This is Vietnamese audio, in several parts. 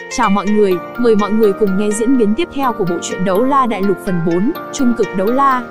Chào mọi người, mời mọi người cùng nghe diễn biến tiếp theo của bộ truyện Đấu La Đại Lục phần 4, Trung cực đấu la.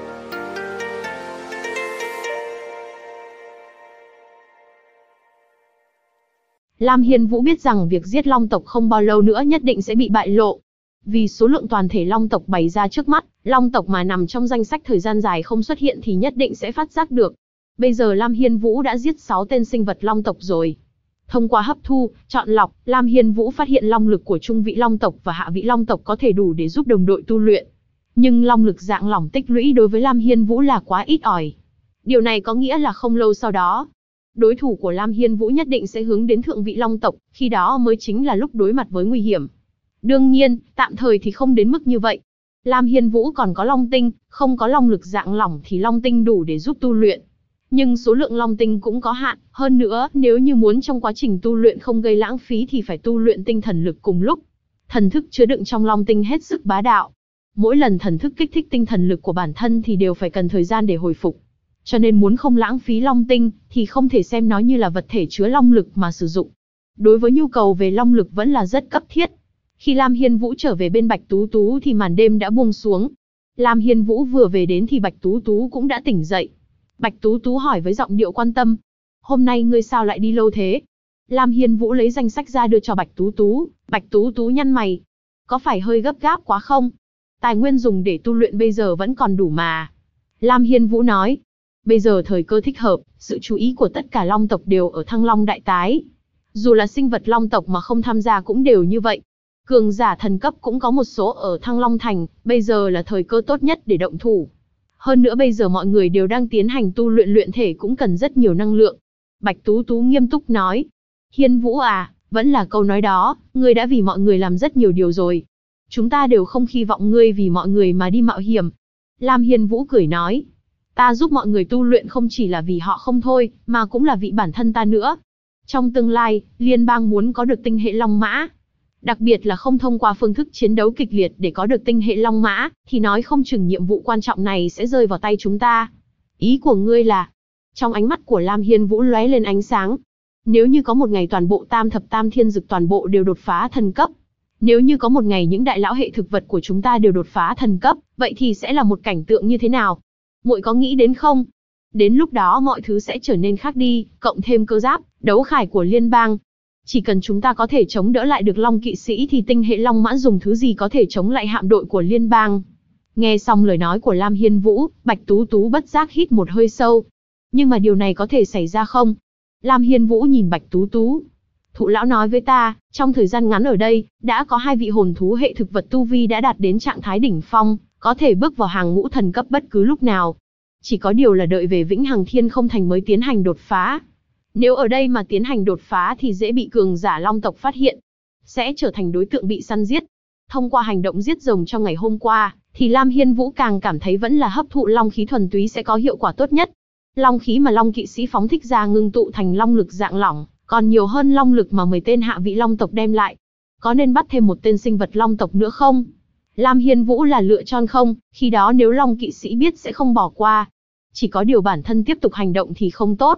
Lam Hiên Vũ biết rằng việc giết Long tộc không bao lâu nữa nhất định sẽ bị bại lộ. Vì số lượng toàn thể Long tộc bày ra trước mắt, Long tộc mà nằm trong danh sách thời gian dài không xuất hiện thì nhất định sẽ phát giác được. Bây giờ Lam Hiên Vũ đã giết 6 tên sinh vật Long tộc rồi. Thông qua hấp thu, chọn lọc, Lam Hiên Vũ phát hiện long lực của trung vị Long tộc và hạ vị Long tộc có thể đủ để giúp đồng đội tu luyện. Nhưng long lực dạng lỏng tích lũy đối với Lam Hiên Vũ là quá ít ỏi. Điều này có nghĩa là không lâu sau đó, đối thủ của Lam Hiên Vũ nhất định sẽ hướng đến thượng vị Long tộc, khi đó mới chính là lúc đối mặt với nguy hiểm. Đương nhiên, tạm thời thì không đến mức như vậy. Lam Hiên Vũ còn có long tinh, không có long lực dạng lỏng thì long tinh đủ để giúp tu luyện. Nhưng số lượng long tinh cũng có hạn, hơn nữa, nếu như muốn trong quá trình tu luyện không gây lãng phí thì phải tu luyện tinh thần lực cùng lúc. Thần thức chứa đựng trong long tinh hết sức bá đạo. Mỗi lần thần thức kích thích tinh thần lực của bản thân thì đều phải cần thời gian để hồi phục. Cho nên muốn không lãng phí long tinh, thì không thể xem nó như là vật thể chứa long lực mà sử dụng. Đối với nhu cầu về long lực vẫn là rất cấp thiết. Khi Lam Hiên Vũ trở về bên Bạch Tú Tú thì màn đêm đã buông xuống. Lam Hiên Vũ vừa về đến thì Bạch Tú Tú cũng đã tỉnh dậy. Bạch Tú Tú hỏi với giọng điệu quan tâm. Hôm nay ngươi sao lại đi lâu thế? Lam Hiên Vũ lấy danh sách ra đưa cho Bạch Tú Tú. Bạch Tú Tú nhăn mày. Có phải hơi gấp gáp quá không? Tài nguyên dùng để tu luyện bây giờ vẫn còn đủ mà. Lam Hiên Vũ nói. Bây giờ thời cơ thích hợp, sự chú ý của tất cả Long tộc đều ở Thăng Long Đại Tái. Dù là sinh vật Long tộc mà không tham gia cũng đều như vậy. Cường giả thần cấp cũng có một số ở Thăng Long Thành, bây giờ là thời cơ tốt nhất để động thủ. Hơn nữa bây giờ mọi người đều đang tiến hành tu luyện luyện thể cũng cần rất nhiều năng lượng. Bạch Tú Tú nghiêm túc nói. Hiên Vũ à, vẫn là câu nói đó, ngươi đã vì mọi người làm rất nhiều điều rồi. Chúng ta đều không hy vọng ngươi vì mọi người mà đi mạo hiểm. Lam Hiên Vũ cười nói. Ta giúp mọi người tu luyện không chỉ là vì họ không thôi, mà cũng là vì bản thân ta nữa. Trong tương lai, liên bang muốn có được tinh hệ Long Mã. Đặc biệt là không thông qua phương thức chiến đấu kịch liệt để có được tinh hệ Long Mã, thì nói không chừng nhiệm vụ quan trọng này sẽ rơi vào tay chúng ta. Ý của ngươi là... Trong ánh mắt của Lam Hiên Vũ lóe lên ánh sáng. Nếu như có một ngày toàn bộ tam thập tam thiên dực toàn bộ đều đột phá thần cấp. Nếu như có một ngày những đại lão hệ thực vật của chúng ta đều đột phá thần cấp, vậy thì sẽ là một cảnh tượng như thế nào? Muội có nghĩ đến không? Đến lúc đó mọi thứ sẽ trở nên khác đi, cộng thêm cơ giáp, đấu khải của liên bang. Chỉ cần chúng ta có thể chống đỡ lại được Long kỵ sĩ thì tinh hệ Long Mã dùng thứ gì có thể chống lại hạm đội của liên bang. Nghe xong lời nói của Lam Hiên Vũ, Bạch Tú Tú bất giác hít một hơi sâu. Nhưng mà điều này có thể xảy ra không? Lam Hiên Vũ nhìn Bạch Tú Tú. Thụ lão nói với ta, trong thời gian ngắn ở đây, đã có 2 vị hồn thú hệ thực vật tu vi đã đạt đến trạng thái đỉnh phong, có thể bước vào hàng ngũ thần cấp bất cứ lúc nào. Chỉ có điều là đợi về Vĩnh Hằng Thiên Không Thành mới tiến hành đột phá. Nếu ở đây mà tiến hành đột phá thì dễ bị cường giả Long tộc phát hiện, sẽ trở thành đối tượng bị săn giết. Thông qua hành động giết rồng trong ngày hôm qua, thì Lam Hiên Vũ càng cảm thấy vẫn là hấp thụ long khí thuần túy sẽ có hiệu quả tốt nhất. Long khí mà Long kỵ sĩ phóng thích ra ngưng tụ thành long lực dạng lỏng, còn nhiều hơn long lực mà 10 tên hạ vị Long tộc đem lại. Có nên bắt thêm một tên sinh vật Long tộc nữa không? Lam Hiên Vũ là lựa chọn không, khi đó nếu Long kỵ sĩ biết sẽ không bỏ qua. Chỉ có điều bản thân tiếp tục hành động thì không tốt.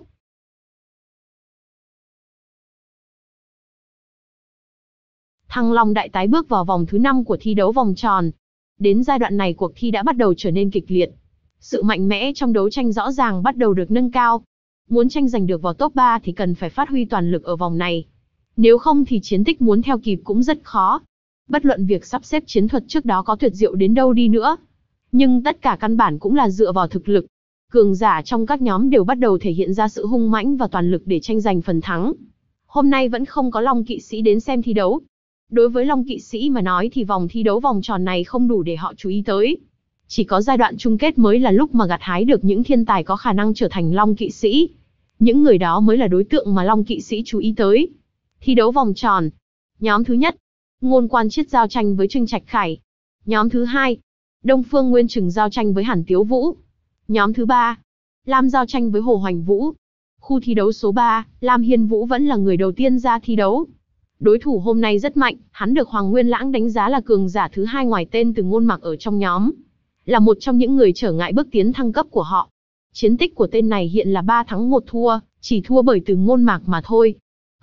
Thăng Long Đại Tái bước vào vòng thứ 5 của thi đấu vòng tròn. Đến giai đoạn này cuộc thi đã bắt đầu trở nên kịch liệt. Sự mạnh mẽ trong đấu tranh rõ ràng bắt đầu được nâng cao. Muốn tranh giành được vào top 3 thì cần phải phát huy toàn lực ở vòng này. Nếu không thì chiến tích muốn theo kịp cũng rất khó. Bất luận việc sắp xếp chiến thuật trước đó có tuyệt diệu đến đâu đi nữa. Nhưng tất cả căn bản cũng là dựa vào thực lực. Cường giả trong các nhóm đều bắt đầu thể hiện ra sự hung mãnh và toàn lực để tranh giành phần thắng. Hôm nay vẫn không có Long kỵ sĩ đến xem thi đấu. Đối với Long kỵ sĩ mà nói thì vòng thi đấu vòng tròn này không đủ để họ chú ý tới. Chỉ có giai đoạn chung kết mới là lúc mà gặt hái được những thiên tài có khả năng trở thành Long kỵ sĩ. Những người đó mới là đối tượng mà Long kỵ sĩ chú ý tới. Thi đấu vòng tròn. Nhóm thứ nhất, Ngôn Quan Chiết giao tranh với Trương Trạch Khải. Nhóm thứ hai, Đông Phương Nguyên Trừng giao tranh với Hàn Tiếu Vũ. Nhóm thứ ba, Lam giao tranh với Hồ Hoành Vũ. Khu thi đấu số 3, Lam Hiên Vũ vẫn là người đầu tiên ra thi đấu. Đối thủ hôm nay rất mạnh, hắn được Hoàng Nguyên Lãng đánh giá là cường giả thứ 2 ngoài tên Từ Ngôn Mặc ở trong nhóm. Là một trong những người trở ngại bước tiến thăng cấp của họ. Chiến tích của tên này hiện là 3 thắng 1 thua, chỉ thua bởi Từ Ngôn Mặc mà thôi.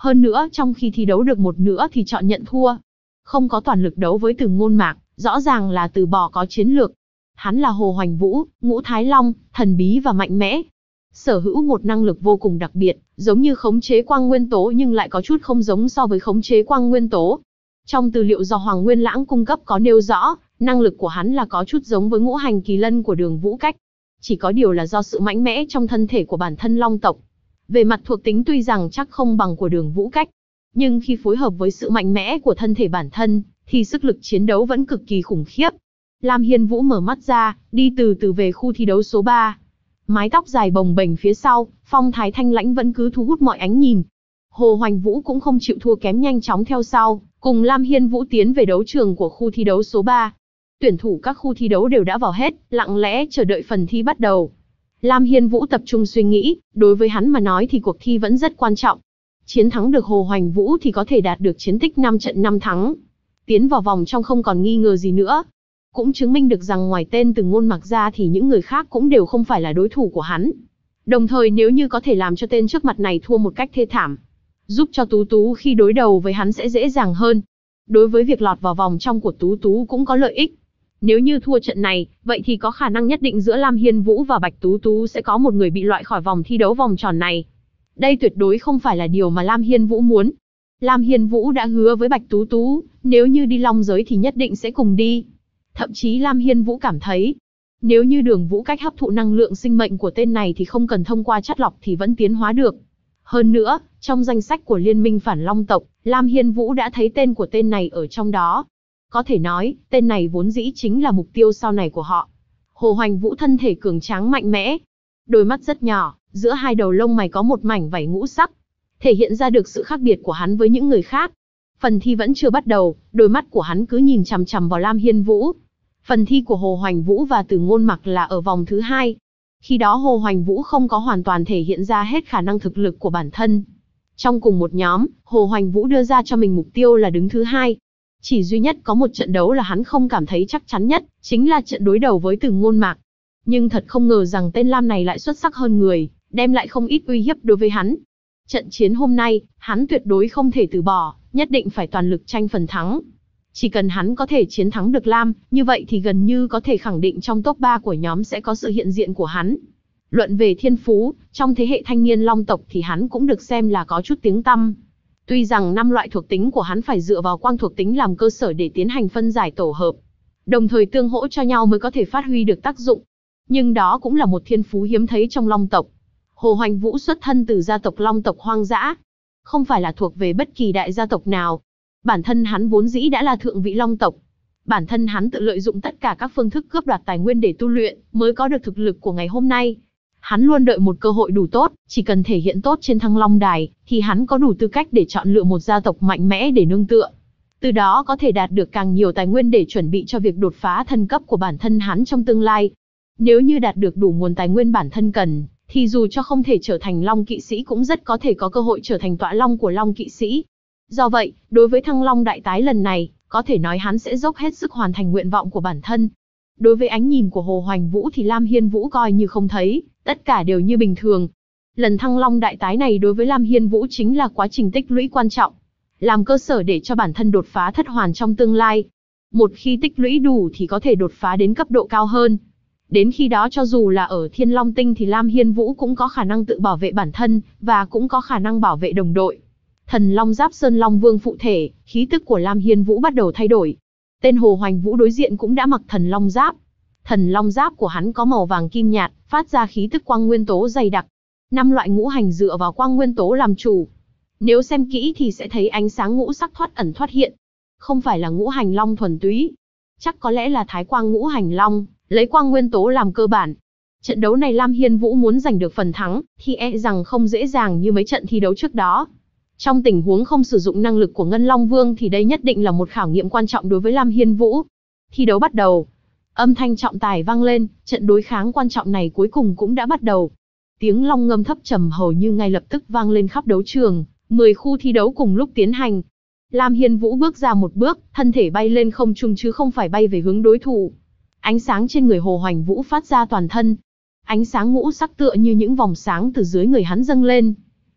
Hơn nữa, trong khi thi đấu được một nửa thì chọn nhận thua. Không có toàn lực đấu với Từ Ngôn Mạc, rõ ràng là từ bỏ có chiến lược. Hắn là Hồ Hoành Vũ, Ngũ Thái Long, thần bí và mạnh mẽ. Sở hữu một năng lực vô cùng đặc biệt, giống như khống chế quang nguyên tố nhưng lại có chút không giống so với khống chế quang nguyên tố. Trong tư liệu do Hoàng Nguyên Lãng cung cấp có nêu rõ, năng lực của hắn là có chút giống với ngũ hành kỳ lân của Đường Vũ Cách. Chỉ có điều là do sự mạnh mẽ trong thân thể của bản thân Long tộc. Về mặt thuộc tính tuy rằng chắc không bằng của Đường Vũ Cách, nhưng khi phối hợp với sự mạnh mẽ của thân thể bản thân, thì sức lực chiến đấu vẫn cực kỳ khủng khiếp. Lam Hiên Vũ mở mắt ra, đi từ từ về khu thi đấu số 3. Mái tóc dài bồng bềnh phía sau, phong thái thanh lãnh vẫn cứ thu hút mọi ánh nhìn. Hồ Hoành Vũ cũng không chịu thua kém nhanh chóng theo sau, cùng Lam Hiên Vũ tiến về đấu trường của khu thi đấu số 3. Tuyển thủ các khu thi đấu đều đã vào hết, lặng lẽ chờ đợi phần thi bắt đầu. Lam Hiên Vũ tập trung suy nghĩ, đối với hắn mà nói thì cuộc thi vẫn rất quan trọng. Chiến thắng được Hồ Hoành Vũ thì có thể đạt được chiến tích 5 trận 5 thắng. Tiến vào vòng trong không còn nghi ngờ gì nữa. Cũng chứng minh được rằng ngoài tên Từ Ngôn Mạc ra thì những người khác cũng đều không phải là đối thủ của hắn. Đồng thời nếu như có thể làm cho tên trước mặt này thua một cách thê thảm, giúp cho Tú Tú khi đối đầu với hắn sẽ dễ dàng hơn. Đối với việc lọt vào vòng trong của Tú Tú cũng có lợi ích. Nếu như thua trận này, vậy thì có khả năng nhất định giữa Lam Hiên Vũ và Bạch Tú Tú sẽ có một người bị loại khỏi vòng thi đấu vòng tròn này. Đây tuyệt đối không phải là điều mà Lam Hiên Vũ muốn. Lam Hiên Vũ đã hứa với Bạch Tú Tú, nếu như đi Long giới thì nhất định sẽ cùng đi. Thậm chí Lam Hiên Vũ cảm thấy, nếu như Đường Vũ Cách hấp thụ năng lượng sinh mệnh của tên này thì không cần thông qua chắt lọc thì vẫn tiến hóa được. Hơn nữa, trong danh sách của Liên minh phản Long tộc, Lam Hiên Vũ đã thấy tên của tên này ở trong đó. Có thể nói, tên này vốn dĩ chính là mục tiêu sau này của họ. Hồ Hoành Vũ thân thể cường tráng mạnh mẽ, đôi mắt rất nhỏ, giữa hai đầu lông mày có một mảnh vảy ngũ sắc, thể hiện ra được sự khác biệt của hắn với những người khác. Phần thi vẫn chưa bắt đầu, đôi mắt của hắn cứ nhìn chằm chằm vào Lam Hiên Vũ. Phần thi của Hồ Hoành Vũ và Từ Ngôn Mạc là ở vòng thứ 2. Khi đó Hồ Hoành Vũ không có hoàn toàn thể hiện ra hết khả năng thực lực của bản thân. Trong cùng một nhóm, Hồ Hoành Vũ đưa ra cho mình mục tiêu là đứng thứ 2. Chỉ duy nhất có một trận đấu là hắn không cảm thấy chắc chắn nhất, chính là trận đối đầu với Từ Ngôn Mạc. Nhưng thật không ngờ rằng tên Lam này lại xuất sắc hơn người, đem lại không ít uy hiếp đối với hắn. Trận chiến hôm nay, hắn tuyệt đối không thể từ bỏ, nhất định phải toàn lực tranh phần thắng. Chỉ cần hắn có thể chiến thắng được Lam, như vậy thì gần như có thể khẳng định trong top 3 của nhóm sẽ có sự hiện diện của hắn. Luận về thiên phú, trong thế hệ thanh niên Long tộc thì hắn cũng được xem là có chút tiếng tăm. Tuy rằng 5 loại thuộc tính của hắn phải dựa vào quang thuộc tính làm cơ sở để tiến hành phân giải tổ hợp, đồng thời tương hỗ cho nhau mới có thể phát huy được tác dụng. Nhưng đó cũng là một thiên phú hiếm thấy trong Long tộc. Hồ Hoành Vũ xuất thân từ gia tộc Long tộc hoang dã, không phải là thuộc về bất kỳ đại gia tộc nào. Bản thân hắn vốn dĩ đã là thượng vị Long tộc. Bản thân hắn tự lợi dụng tất cả các phương thức cướp đoạt tài nguyên để tu luyện, mới có được thực lực của ngày hôm nay. Hắn luôn đợi một cơ hội đủ tốt, chỉ cần thể hiện tốt trên Thăng Long đài, thì hắn có đủ tư cách để chọn lựa một gia tộc mạnh mẽ để nương tựa. Từ đó có thể đạt được càng nhiều tài nguyên để chuẩn bị cho việc đột phá thần cấp của bản thân hắn trong tương lai. Nếu như đạt được đủ nguồn tài nguyên bản thân cần, thì dù cho không thể trở thành Long kỵ sĩ cũng rất có thể có cơ hội trở thành tọa Long của Long kỵ sĩ. Do vậy, đối với Thăng Long đại tái lần này, có thể nói hắn sẽ dốc hết sức hoàn thành nguyện vọng của bản thân. Đối với ánh nhìn của Hồ Hoành Vũ thì Lam Hiên Vũ coi như không thấy, tất cả đều như bình thường. Lần Thăng Long đại tái này đối với Lam Hiên Vũ chính là quá trình tích lũy quan trọng, làm cơ sở để cho bản thân đột phá thất hoàn trong tương lai. Một khi tích lũy đủ thì có thể đột phá đến cấp độ cao hơn. Đến khi đó cho dù là ở Thiên Long Tinh thì Lam Hiên Vũ cũng có khả năng tự bảo vệ bản thân, và cũng có khả năng bảo vệ đồng đội. Thần Long Giáp Sơn Long Vương phụ thể, khí tức của Lam Hiên Vũ bắt đầu thay đổi. Tên Hồ Hoành Vũ đối diện cũng đã mặc Thần Long Giáp. Thần Long Giáp của hắn có màu vàng kim nhạt, phát ra khí tức quang nguyên tố dày đặc. 5 loại ngũ hành dựa vào quang nguyên tố làm chủ. Nếu xem kỹ thì sẽ thấy ánh sáng ngũ sắc thoát ẩn thoát hiện. Không phải là ngũ hành long thuần túy, chắc có lẽ là thái quang ngũ hành long, lấy quang nguyên tố làm cơ bản. Trận đấu này Lam Hiên Vũ muốn giành được phần thắng, thì e rằng không dễ dàng như mấy trận thi đấu trước đó. Trong tình huống không sử dụng năng lực của Ngân Long Vương thì đây nhất định là một khảo nghiệm quan trọng đối với Lam Hiên Vũ. Thi đấu bắt đầu. Âm thanh trọng tài vang lên, trận đối kháng quan trọng này cuối cùng cũng đã bắt đầu. Tiếng long ngâm thấp trầm hầu như ngay lập tức vang lên khắp đấu trường, 10 khu thi đấu cùng lúc tiến hành. Lam Hiên Vũ bước ra một bước, thân thể bay lên không trung chứ không phải bay về hướng đối thủ. Ánh sáng trên người Hồ Hoành Vũ phát ra toàn thân. Ánh sáng ngũ sắc tựa như những vòng sáng từ dưới người hắn dâng lên.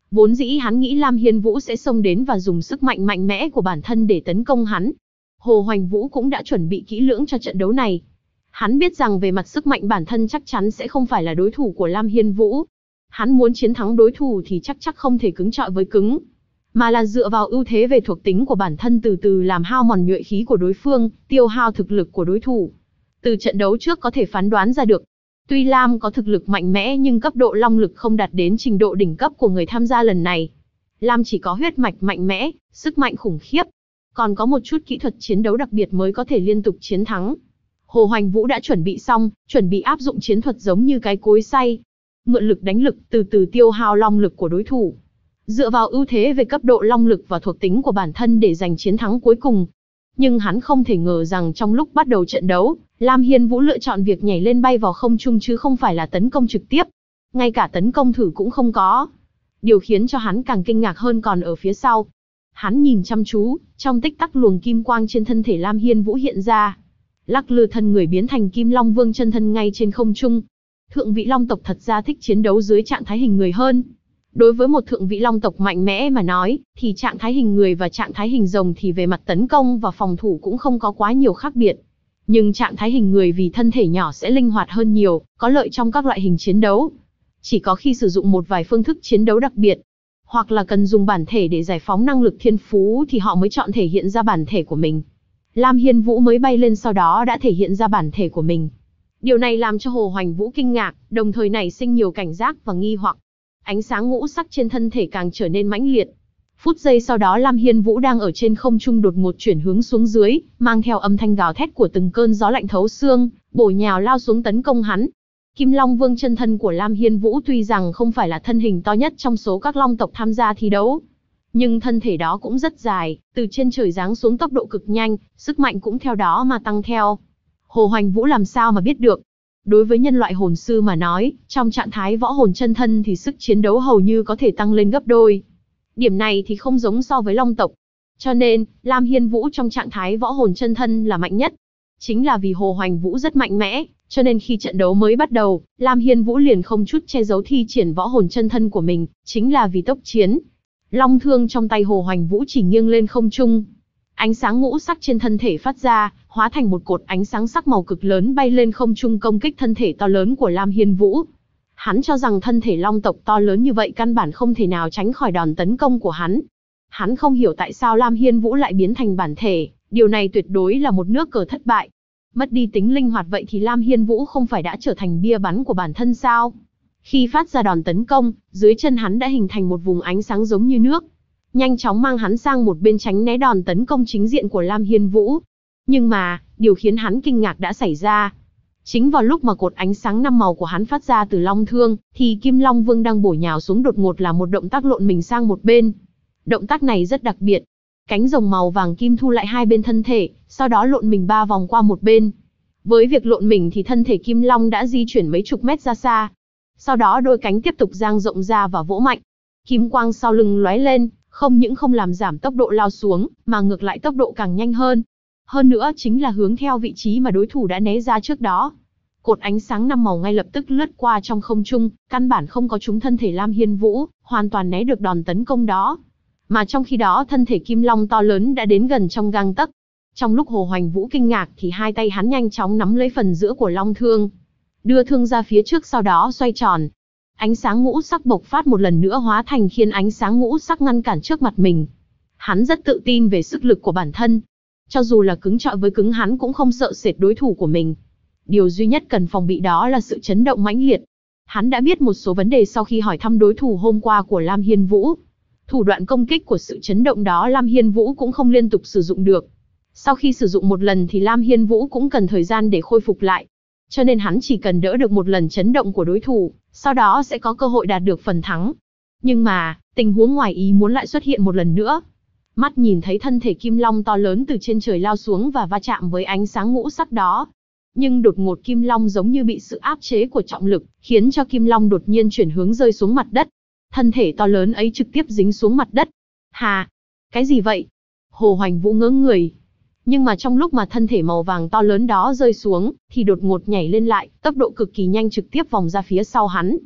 Vốn dĩ hắn nghĩ Lam Hiên Vũ sẽ xông đến và dùng sức mạnh mạnh mẽ của bản thân để tấn công hắn. Hồ Hoành Vũ cũng đã chuẩn bị kỹ lưỡng cho trận đấu này. Hắn biết rằng về mặt sức mạnh bản thân chắc chắn sẽ không phải là đối thủ của Lam Hiên Vũ. Hắn muốn chiến thắng đối thủ thì chắc không thể cứng chọi với cứng, mà là dựa vào ưu thế về thuộc tính của bản thân từ từ làm hao mòn nhuệ khí của đối phương, tiêu hao thực lực của đối thủ. Từ trận đấu trước có thể phán đoán ra được, tuy Lam có thực lực mạnh mẽ nhưng cấp độ long lực không đạt đến trình độ đỉnh cấp của người tham gia lần này. Lam chỉ có huyết mạch mạnh mẽ, sức mạnh khủng khiếp, còn có một chút kỹ thuật chiến đấu đặc biệt mới có thể liên tục chiến thắng. Hồ Hoành Vũ đã chuẩn bị xong, chuẩn bị áp dụng chiến thuật giống như cái cối xay. Mượn lực đánh lực, từ từ tiêu hao long lực của đối thủ. Dựa vào ưu thế về cấp độ long lực và thuộc tính của bản thân để giành chiến thắng cuối cùng. Nhưng hắn không thể ngờ rằng trong lúc bắt đầu trận đấu, Lam Hiên Vũ lựa chọn việc nhảy lên bay vào không trung chứ không phải là tấn công trực tiếp. Ngay cả tấn công thử cũng không có. Điều khiến cho hắn càng kinh ngạc hơn còn ở phía sau. Hắn nhìn chăm chú, trong tích tắc luồng kim quang trên thân thể Lam Hiên Vũ hiện ra. Lắc lư thân người biến thành Kim Long Vương chân thân ngay trên không trung. Thượng vị Long tộc thật ra thích chiến đấu dưới trạng thái hình người hơn. Đối với một thượng vị Long tộc mạnh mẽ mà nói, thì trạng thái hình người và trạng thái hình rồng thì về mặt tấn công và phòng thủ cũng không có quá nhiều khác biệt. Nhưng trạng thái hình người vì thân thể nhỏ sẽ linh hoạt hơn nhiều, có lợi trong các loại hình chiến đấu. Chỉ có khi sử dụng một vài phương thức chiến đấu đặc biệt, hoặc là cần dùng bản thể để giải phóng năng lực thiên phú thì họ mới chọn thể hiện ra bản thể của mình. Lam Hiên Vũ mới bay lên sau đó đã thể hiện ra bản thể của mình. Điều này làm cho Hồ Hoành Vũ kinh ngạc, đồng thời nảy sinh nhiều cảnh giác và nghi hoặc. Ánh sáng ngũ sắc trên thân thể càng trở nên mãnh liệt. Phút giây sau đó Lam Hiên Vũ đang ở trên không trung đột ngột chuyển hướng xuống dưới, mang theo âm thanh gào thét của từng cơn gió lạnh thấu xương, bổ nhào lao xuống tấn công hắn. Kim Long Vương chân thân của Lam Hiên Vũ tuy rằng không phải là thân hình to nhất trong số các long tộc tham gia thi đấu, nhưng thân thể đó cũng rất dài, từ trên trời giáng xuống tốc độ cực nhanh, sức mạnh cũng theo đó mà tăng theo. Hồ Hoành Vũ làm sao mà biết được? Đối với nhân loại hồn sư mà nói, trong trạng thái võ hồn chân thân thì sức chiến đấu hầu như có thể tăng lên gấp đôi. Điểm này thì không giống so với long tộc. Cho nên, Lam Hiên Vũ trong trạng thái võ hồn chân thân là mạnh nhất. Chính là vì Hồ Hoành Vũ rất mạnh mẽ, cho nên khi trận đấu mới bắt đầu, Lam Hiên Vũ liền không chút che giấu thi triển võ hồn chân thân của mình, chính là vì tốc chiến. Long thương trong tay Hồ Hoành Vũ chỉ nghiêng lên không trung. Ánh sáng ngũ sắc trên thân thể phát ra, hóa thành một cột ánh sáng sắc màu cực lớn bay lên không trung công kích thân thể to lớn của Lam Hiên Vũ. Hắn cho rằng thân thể long tộc to lớn như vậy căn bản không thể nào tránh khỏi đòn tấn công của hắn. Hắn không hiểu tại sao Lam Hiên Vũ lại biến thành bản thể, điều này tuyệt đối là một nước cờ thất bại. Mất đi tính linh hoạt vậy thì Lam Hiên Vũ không phải đã trở thành bia bắn của bản thân sao? Khi phát ra đòn tấn công, dưới chân hắn đã hình thành một vùng ánh sáng giống như nước, nhanh chóng mang hắn sang một bên tránh né đòn tấn công chính diện của Lam Hiên Vũ. Nhưng mà, điều khiến hắn kinh ngạc đã xảy ra. Chính vào lúc mà cột ánh sáng 5 màu của hắn phát ra từ long thương, thì Kim Long Vương đang bổ nhào xuống đột ngột là một động tác lộn mình sang một bên. Động tác này rất đặc biệt. Cánh rồng màu vàng kim thu lại hai bên thân thể, sau đó lộn mình 3 vòng qua một bên. Với việc lộn mình thì thân thể Kim Long đã di chuyển mấy chục mét ra xa. Sau đó đôi cánh tiếp tục dang rộng ra và vỗ mạnh. Kim quang sau lưng lóe lên, không những không làm giảm tốc độ lao xuống, mà ngược lại tốc độ càng nhanh hơn. Hơn nữa chính là hướng theo vị trí mà đối thủ đã né ra trước đó. Cột ánh sáng 5 màu ngay lập tức lướt qua trong không trung, căn bản không có trúng thân thể Lam Hiên Vũ, hoàn toàn né được đòn tấn công đó. Mà trong khi đó thân thể Kim Long to lớn đã đến gần trong gang tấc. Trong lúc Hồ Hoành Vũ kinh ngạc thì hai tay hắn nhanh chóng nắm lấy phần giữa của long thương, đưa thương ra phía trước sau đó xoay tròn. Ánh sáng ngũ sắc bộc phát một lần nữa hóa thành khiến ánh sáng ngũ sắc ngăn cản trước mặt mình. Hắn rất tự tin về sức lực của bản thân. Cho dù là cứng chọi với cứng hắn cũng không sợ sệt đối thủ của mình. Điều duy nhất cần phòng bị đó là sự chấn động mãnh liệt. Hắn đã biết một số vấn đề sau khi hỏi thăm đối thủ hôm qua của Lam Hiên Vũ. Thủ đoạn công kích của sự chấn động đó Lam Hiên Vũ cũng không liên tục sử dụng được. Sau khi sử dụng một lần thì Lam Hiên Vũ cũng cần thời gian để khôi phục lại. Cho nên hắn chỉ cần đỡ được một lần chấn động của đối thủ, sau đó sẽ có cơ hội đạt được phần thắng. Nhưng mà, tình huống ngoài ý muốn lại xuất hiện một lần nữa. Mắt nhìn thấy thân thể Kim Long to lớn từ trên trời lao xuống và va chạm với ánh sáng ngũ sắc đó. Nhưng đột ngột Kim Long giống như bị sự áp chế của trọng lực, khiến cho Kim Long đột nhiên chuyển hướng rơi xuống mặt đất. Thân thể to lớn ấy trực tiếp dính xuống mặt đất. Hà! Cái gì vậy? Hồ Hoành Vũ ngớ người. Nhưng mà trong lúc mà thân thể màu vàng to lớn đó rơi xuống, thì đột ngột nhảy lên lại, tốc độ cực kỳ nhanh trực tiếp vòng ra phía sau hắn.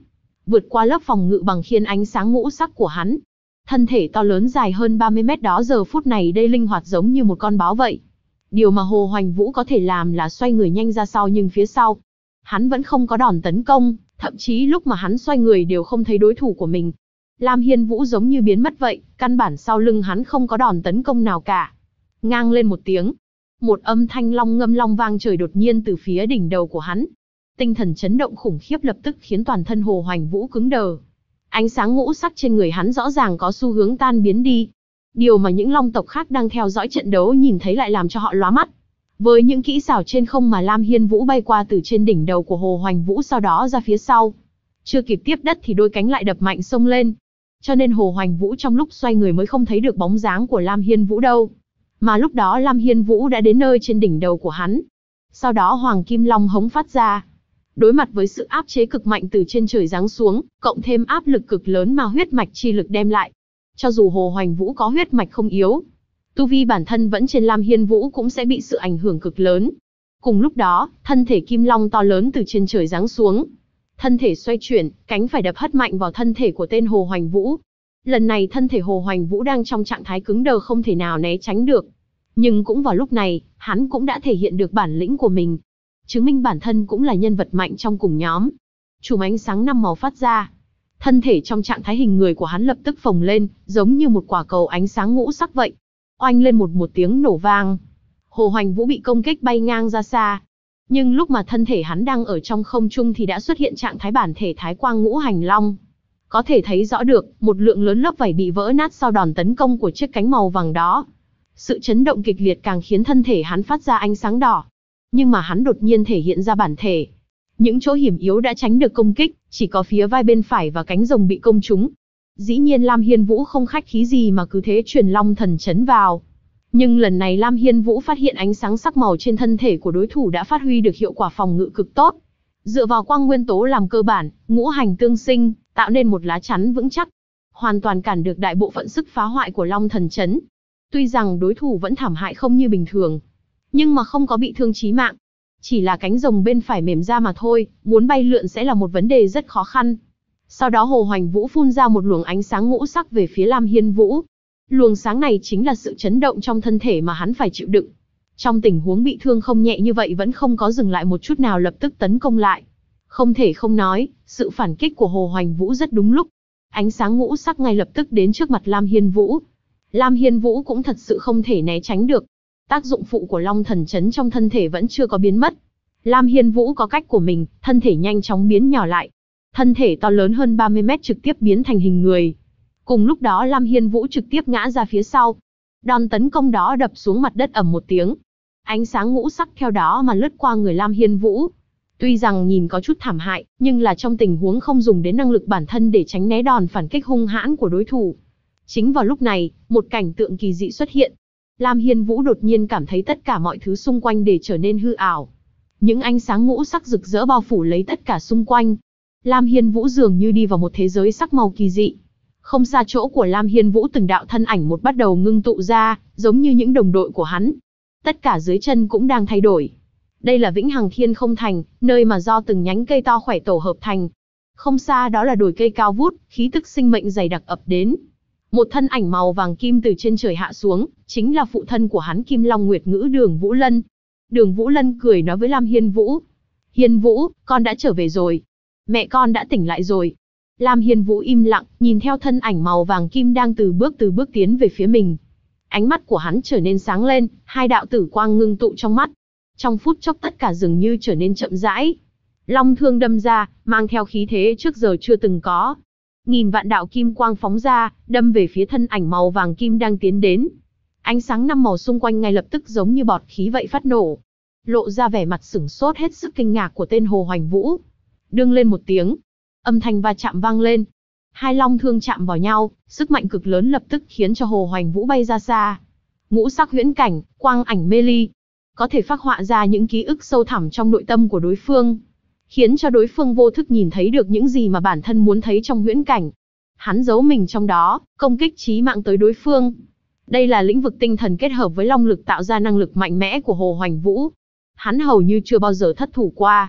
vượt qua lớp phòng ngự bằng khiên ánh sáng ngũ sắc của hắn. Thân thể to lớn dài hơn 30 mét đó giờ phút này đây linh hoạt giống như một con báo vậy. Điều mà Hồ Hoành Vũ có thể làm là xoay người nhanh ra sau, nhưng phía sau, hắn vẫn không có đòn tấn công, thậm chí lúc mà hắn xoay người đều không thấy đối thủ của mình. Lam Hiên Vũ giống như biến mất vậy, căn bản sau lưng hắn không có đòn tấn công nào cả. Ngang lên một tiếng, một âm thanh long ngâm long vang trời đột nhiên từ phía đỉnh đầu của hắn. Tinh thần chấn động khủng khiếp lập tức khiến toàn thân Hồ Hoành Vũ cứng đờ. Ánh sáng ngũ sắc trên người hắn rõ ràng có xu hướng tan biến đi. Điều mà những long tộc khác đang theo dõi trận đấu nhìn thấy lại làm cho họ lóa mắt. Với những kỹ xảo trên không mà Lam Hiên Vũ bay qua từ trên đỉnh đầu của Hồ Hoành Vũ sau đó ra phía sau. Chưa kịp tiếp đất thì đôi cánh lại đập mạnh xông lên. Cho nên Hồ Hoành Vũ trong lúc xoay người mới không thấy được bóng dáng của Lam Hiên Vũ đâu. Mà lúc đó Lam Hiên Vũ đã đến nơi trên đỉnh đầu của hắn. Sau đó Hoàng Kim Long hống phát ra. Đối mặt với sự áp chế cực mạnh từ trên trời giáng xuống, cộng thêm áp lực cực lớn mà huyết mạch chi lực đem lại. Cho dù Hồ Hoành Vũ có huyết mạch không yếu, tu vi bản thân vẫn trên Lam Hiên Vũ cũng sẽ bị sự ảnh hưởng cực lớn. Cùng lúc đó, thân thể Kim Long to lớn từ trên trời giáng xuống. Thân thể xoay chuyển, cánh phải đập hất mạnh vào thân thể của tên Hồ Hoành Vũ. Lần này thân thể Hồ Hoành Vũ đang trong trạng thái cứng đờ không thể nào né tránh được. Nhưng cũng vào lúc này, hắn cũng đã thể hiện được bản lĩnh của mình. Chứng minh bản thân cũng là nhân vật mạnh trong cùng nhóm. Chùm ánh sáng 5 màu phát ra. Thân thể trong trạng thái hình người của hắn lập tức phồng lên, giống như một quả cầu ánh sáng ngũ sắc vậy. Oanh lên một tiếng nổ vang. Hồ Hoành Vũ bị công kích bay ngang ra xa. Nhưng lúc mà thân thể hắn đang ở trong không trung thì đã xuất hiện trạng thái bản thể Thái Quang Ngũ Hành Long. Có thể thấy rõ được, một lượng lớn lớp vảy bị vỡ nát sau đòn tấn công của chiếc cánh màu vàng đó. Sự chấn động kịch liệt càng khiến thân thể hắn phát ra ánh sáng đỏ. Nhưng mà hắn đột nhiên thể hiện ra bản thể. Những chỗ hiểm yếu đã tránh được công kích, chỉ có phía vai bên phải và cánh rồng bị công trúng. Dĩ nhiên Lam Hiên Vũ không khách khí gì mà cứ thế truyền Long Thần Chấn vào. Nhưng lần này Lam Hiên Vũ phát hiện ánh sáng sắc màu trên thân thể của đối thủ đã phát huy được hiệu quả phòng ngự cực tốt. Dựa vào quang nguyên tố làm cơ bản, ngũ hành tương sinh, tạo nên một lá chắn vững chắc. Hoàn toàn cản được đại bộ phận sức phá hoại của Long Thần Chấn. Tuy rằng đối thủ vẫn thảm hại không như bình thường, nhưng mà không có bị thương chí mạng. Chỉ là cánh rồng bên phải mềm ra mà thôi, muốn bay lượn sẽ là một vấn đề rất khó khăn. Sau đó Hồ Hoành Vũ phun ra một luồng ánh sáng ngũ sắc về phía Lam Hiên Vũ. Luồng sáng này chính là sự chấn động trong thân thể mà hắn phải chịu đựng. Trong tình huống bị thương không nhẹ như vậy vẫn không có dừng lại một chút nào, lập tức tấn công lại. Không thể không nói, sự phản kích của Hồ Hoành Vũ rất đúng lúc. Ánh sáng ngũ sắc ngay lập tức đến trước mặt Lam Hiên Vũ. Lam Hiên Vũ cũng thật sự không thể né tránh được. Tác dụng phụ của Long Thần Chấn trong thân thể vẫn chưa có biến mất. Lam Hiên Vũ có cách của mình, thân thể nhanh chóng biến nhỏ lại. Thân thể to lớn hơn 30 mét trực tiếp biến thành hình người. Cùng lúc đó Lam Hiên Vũ trực tiếp ngã ra phía sau. Đòn tấn công đó đập xuống mặt đất ầm một tiếng. Ánh sáng ngũ sắc theo đó mà lướt qua người Lam Hiên Vũ. Tuy rằng nhìn có chút thảm hại, nhưng là trong tình huống không dùng đến năng lực bản thân để tránh né đòn phản kích hung hãn của đối thủ. Chính vào lúc này, một cảnh tượng kỳ dị xuất hiện. Lam Hiên Vũ đột nhiên cảm thấy tất cả mọi thứ xung quanh đều trở nên hư ảo. Những ánh sáng ngũ sắc rực rỡ bao phủ lấy tất cả xung quanh. Lam Hiên Vũ dường như đi vào một thế giới sắc màu kỳ dị. Không xa chỗ của Lam Hiên Vũ từng đạo thân ảnh một bắt đầu ngưng tụ ra, giống như những đồng đội của hắn. Tất cả dưới chân cũng đang thay đổi. Đây là Vĩnh Hằng Thiên Không Thành, nơi mà do từng nhánh cây to khỏe tổ hợp thành. Không xa đó là đồi cây cao vút, khí tức sinh mệnh dày đặc ập đến. Một thân ảnh màu vàng kim từ trên trời hạ xuống, chính là phụ thân của hắn Kim Long Nguyệt Ngữ Đường Vũ Lân. Đường Vũ Lân cười nói với Lam Hiên Vũ. Hiên Vũ, con đã trở về rồi. Mẹ con đã tỉnh lại rồi. Lam Hiên Vũ im lặng, nhìn theo thân ảnh màu vàng kim đang từ bước tiến về phía mình. Ánh mắt của hắn trở nên sáng lên, hai đạo tử quang ngưng tụ trong mắt. Trong phút chốc tất cả dường như trở nên chậm rãi. Long thương đâm ra, mang theo khí thế trước giờ chưa từng có. Nghìn vạn đạo kim quang phóng ra, đâm về phía thân ảnh màu vàng kim đang tiến đến. Ánh sáng 5 màu xung quanh ngay lập tức giống như bọt khí vậy phát nổ. Lộ ra vẻ mặt sửng sốt hết sức kinh ngạc của tên Hồ Hoành Vũ. Đương lên một tiếng, âm thanh va chạm vang lên. Hai long thương chạm vào nhau, sức mạnh cực lớn lập tức khiến cho Hồ Hoành Vũ bay ra xa. Ngũ sắc huyễn cảnh, quang ảnh mê ly, có thể phác họa ra những ký ức sâu thẳm trong nội tâm của đối phương, khiến cho đối phương vô thức nhìn thấy được những gì mà bản thân muốn thấy trong huyễn cảnh. Hắn giấu mình trong đó, công kích chí mạng tới đối phương. Đây là lĩnh vực tinh thần kết hợp với long lực tạo ra năng lực mạnh mẽ của Hồ Hoành Vũ. Hắn hầu như chưa bao giờ thất thủ qua.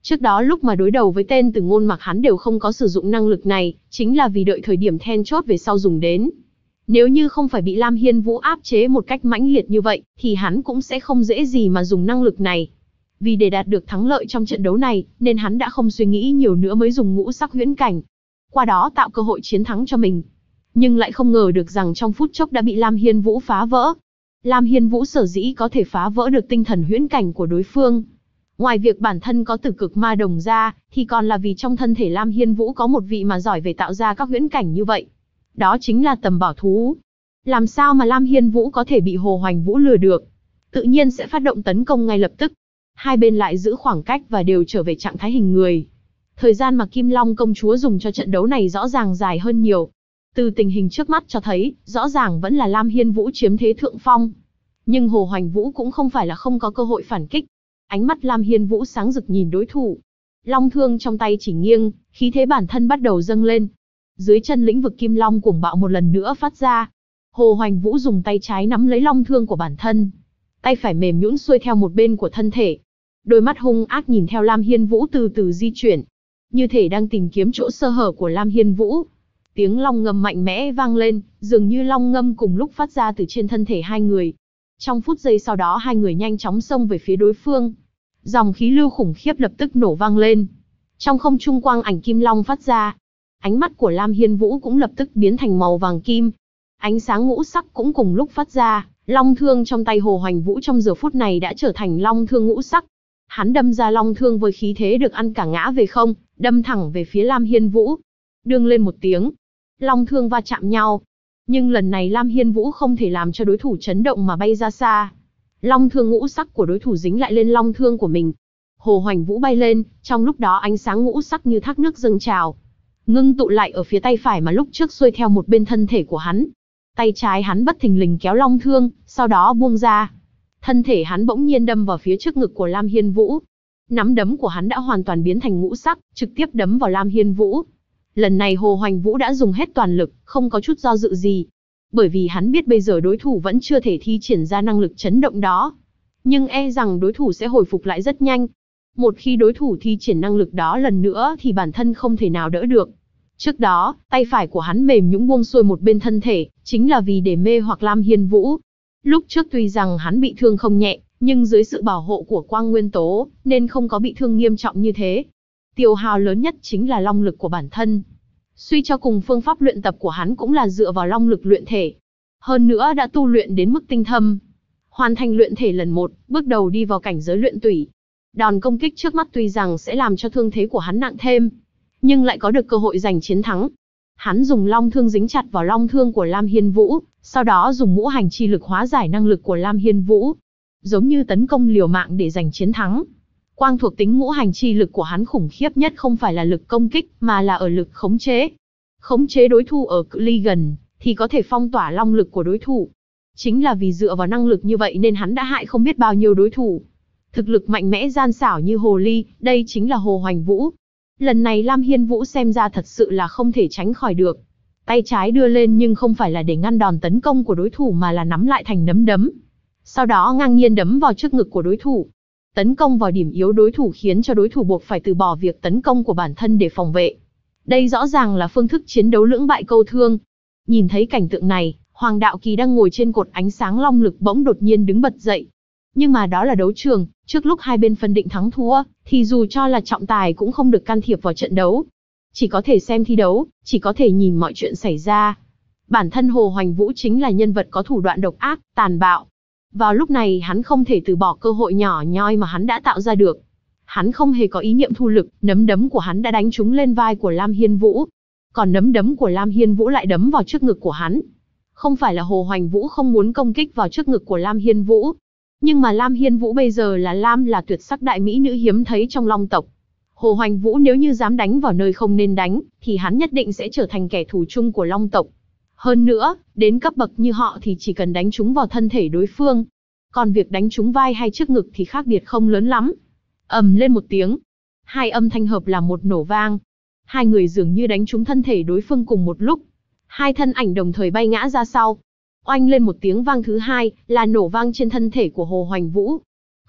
Trước đó lúc mà đối đầu với tên Từ Ngôn Mặc hắn đều không có sử dụng năng lực này, chính là vì đợi thời điểm then chốt về sau dùng đến. Nếu như không phải bị Lam Hiên Vũ áp chế một cách mãnh liệt như vậy, thì hắn cũng sẽ không dễ gì mà dùng năng lực này. Vì để đạt được thắng lợi trong trận đấu này, nên hắn đã không suy nghĩ nhiều nữa mới dùng ngũ sắc huyễn cảnh. Qua đó tạo cơ hội chiến thắng cho mình. Nhưng lại không ngờ được rằng trong phút chốc đã bị Lam Hiên Vũ phá vỡ. Lam Hiên Vũ sở dĩ có thể phá vỡ được tinh thần huyễn cảnh của đối phương. Ngoài việc bản thân có tử cực ma đồng ra, thì còn là vì trong thân thể Lam Hiên Vũ có một vị mà giỏi về tạo ra các huyễn cảnh như vậy. Đó chính là Tầm Bảo Thú. Làm sao mà Lam Hiên Vũ có thể bị Hồ Hoành Vũ lừa được? Tự nhiên sẽ phát động tấn công ngay lập tức. Hai bên lại giữ khoảng cách và đều trở về trạng thái hình người. Thời gian mà Kim Long công chúa dùng cho trận đấu này rõ ràng dài hơn nhiều. Từ tình hình trước mắt cho thấy, rõ ràng vẫn là Lam Hiên Vũ chiếm thế thượng phong. Nhưng Hồ Hoành Vũ cũng không phải là không có cơ hội phản kích. Ánh mắt Lam Hiên Vũ sáng rực nhìn đối thủ. Long thương trong tay chỉ nghiêng, khí thế bản thân bắt đầu dâng lên. Dưới chân lĩnh vực Kim Long cuồng bạo một lần nữa phát ra. Hồ Hoành Vũ dùng tay trái nắm lấy long thương của bản thân. Tay phải mềm nhũn xuôi theo một bên của thân thể. Đôi mắt hung ác nhìn theo Lam Hiên Vũ từ từ di chuyển. Như thể đang tìm kiếm chỗ sơ hở của Lam Hiên Vũ. Tiếng long ngâm mạnh mẽ vang lên, dường như long ngâm cùng lúc phát ra từ trên thân thể hai người. Trong phút giây sau đó hai người nhanh chóng xông về phía đối phương. Dòng khí lưu khủng khiếp lập tức nổ vang lên. Trong không trung quang ảnh kim long phát ra. Ánh mắt của Lam Hiên Vũ cũng lập tức biến thành màu vàng kim. Ánh sáng ngũ sắc cũng cùng lúc phát ra. Long thương trong tay Hồ Hoành Vũ trong giờ phút này đã trở thành long thương ngũ sắc. Hắn đâm ra long thương với khí thế được ăn cả ngã về không, đâm thẳng về phía Lam Hiên Vũ. Đương lên một tiếng, long thương va chạm nhau. Nhưng lần này Lam Hiên Vũ không thể làm cho đối thủ chấn động mà bay ra xa. Long thương ngũ sắc của đối thủ dính lại lên long thương của mình. Hồ Hoành Vũ bay lên, trong lúc đó ánh sáng ngũ sắc như thác nước dâng trào. Ngưng tụ lại ở phía tay phải mà lúc trước xuôi theo một bên thân thể của hắn. Tay trái hắn bất thình lình kéo long thương, sau đó buông ra. Thân thể hắn bỗng nhiên đâm vào phía trước ngực của Lam Hiên Vũ. Nắm đấm của hắn đã hoàn toàn biến thành ngũ sắc, trực tiếp đấm vào Lam Hiên Vũ. Lần này Hồ Hoành Vũ đã dùng hết toàn lực, không có chút do dự gì. Bởi vì hắn biết bây giờ đối thủ vẫn chưa thể thi triển ra năng lực chấn động đó. Nhưng e rằng đối thủ sẽ hồi phục lại rất nhanh. Một khi đối thủ thi triển năng lực đó lần nữa thì bản thân không thể nào đỡ được. Trước đó, tay phải của hắn mềm nhũn buông xuôi một bên thân thể, chính là vì để mê hoặc Lam Hiên Vũ. Lúc trước tuy rằng hắn bị thương không nhẹ, nhưng dưới sự bảo hộ của Quang Nguyên Tố, nên không có bị thương nghiêm trọng như thế. Tiêu hao lớn nhất chính là long lực của bản thân. Suy cho cùng phương pháp luyện tập của hắn cũng là dựa vào long lực luyện thể. Hơn nữa đã tu luyện đến mức tinh thâm. Hoàn thành luyện thể lần 1, bước đầu đi vào cảnh giới luyện tủy. Đòn công kích trước mắt tuy rằng sẽ làm cho thương thế của hắn nặng thêm, nhưng lại có được cơ hội giành chiến thắng. Hắn dùng long thương dính chặt vào long thương của Lam Hiên Vũ, sau đó dùng ngũ hành chi lực hóa giải năng lực của Lam Hiên Vũ. Giống như tấn công liều mạng để giành chiến thắng. Quang thuộc tính ngũ hành chi lực của hắn khủng khiếp nhất không phải là lực công kích, mà là ở lực khống chế. Khống chế đối thủ ở cự ly gần, thì có thể phong tỏa long lực của đối thủ. Chính là vì dựa vào năng lực như vậy nên hắn đã hại không biết bao nhiêu đối thủ. Thực lực mạnh mẽ gian xảo như hồ ly, đây chính là Hồ Hoành Vũ. Lần này Lam Hiên Vũ xem ra thật sự là không thể tránh khỏi được. Tay trái đưa lên nhưng không phải là để ngăn đòn tấn công của đối thủ mà là nắm lại thành nắm đấm. Sau đó ngang nhiên đấm vào trước ngực của đối thủ. Tấn công vào điểm yếu đối thủ khiến cho đối thủ buộc phải từ bỏ việc tấn công của bản thân để phòng vệ. Đây rõ ràng là phương thức chiến đấu lưỡng bại câu thương. Nhìn thấy cảnh tượng này, Hoàng Đạo Kỳ đang ngồi trên cột ánh sáng long lực bỗng đột nhiên đứng bật dậy. Nhưng mà đó là đấu trường, trước lúc hai bên phân định thắng thua, thì dù cho là trọng tài cũng không được can thiệp vào trận đấu. Chỉ có thể xem thi đấu, chỉ có thể nhìn mọi chuyện xảy ra. Bản thân Hồ Hoành Vũ chính là nhân vật có thủ đoạn độc ác, tàn bạo. Vào lúc này hắn không thể từ bỏ cơ hội nhỏ nhoi mà hắn đã tạo ra được. Hắn không hề có ý niệm thu lực, nắm đấm của hắn đã đánh trúng lên vai của Lam Hiên Vũ. Còn nắm đấm của Lam Hiên Vũ lại đấm vào trước ngực của hắn. Không phải là Hồ Hoành Vũ không muốn công kích vào trước ngực của Lam Hiên Vũ. Nhưng mà Lam Hiên Vũ bây giờ là tuyệt sắc đại mỹ nữ hiếm thấy trong Long tộc. Hồ Hoành Vũ nếu như dám đánh vào nơi không nên đánh, thì hắn nhất định sẽ trở thành kẻ thù chung của Long tộc. Hơn nữa, đến cấp bậc như họ thì chỉ cần đánh trúng vào thân thể đối phương. Còn việc đánh trúng vai hay trước ngực thì khác biệt không lớn lắm. Ầm lên một tiếng. Hai âm thanh hợp là một nổ vang. Hai người dường như đánh trúng thân thể đối phương cùng một lúc. Hai thân ảnh đồng thời bay ngã ra sau. Oanh lên một tiếng vang thứ hai, là nổ vang trên thân thể của Hồ Hoành Vũ.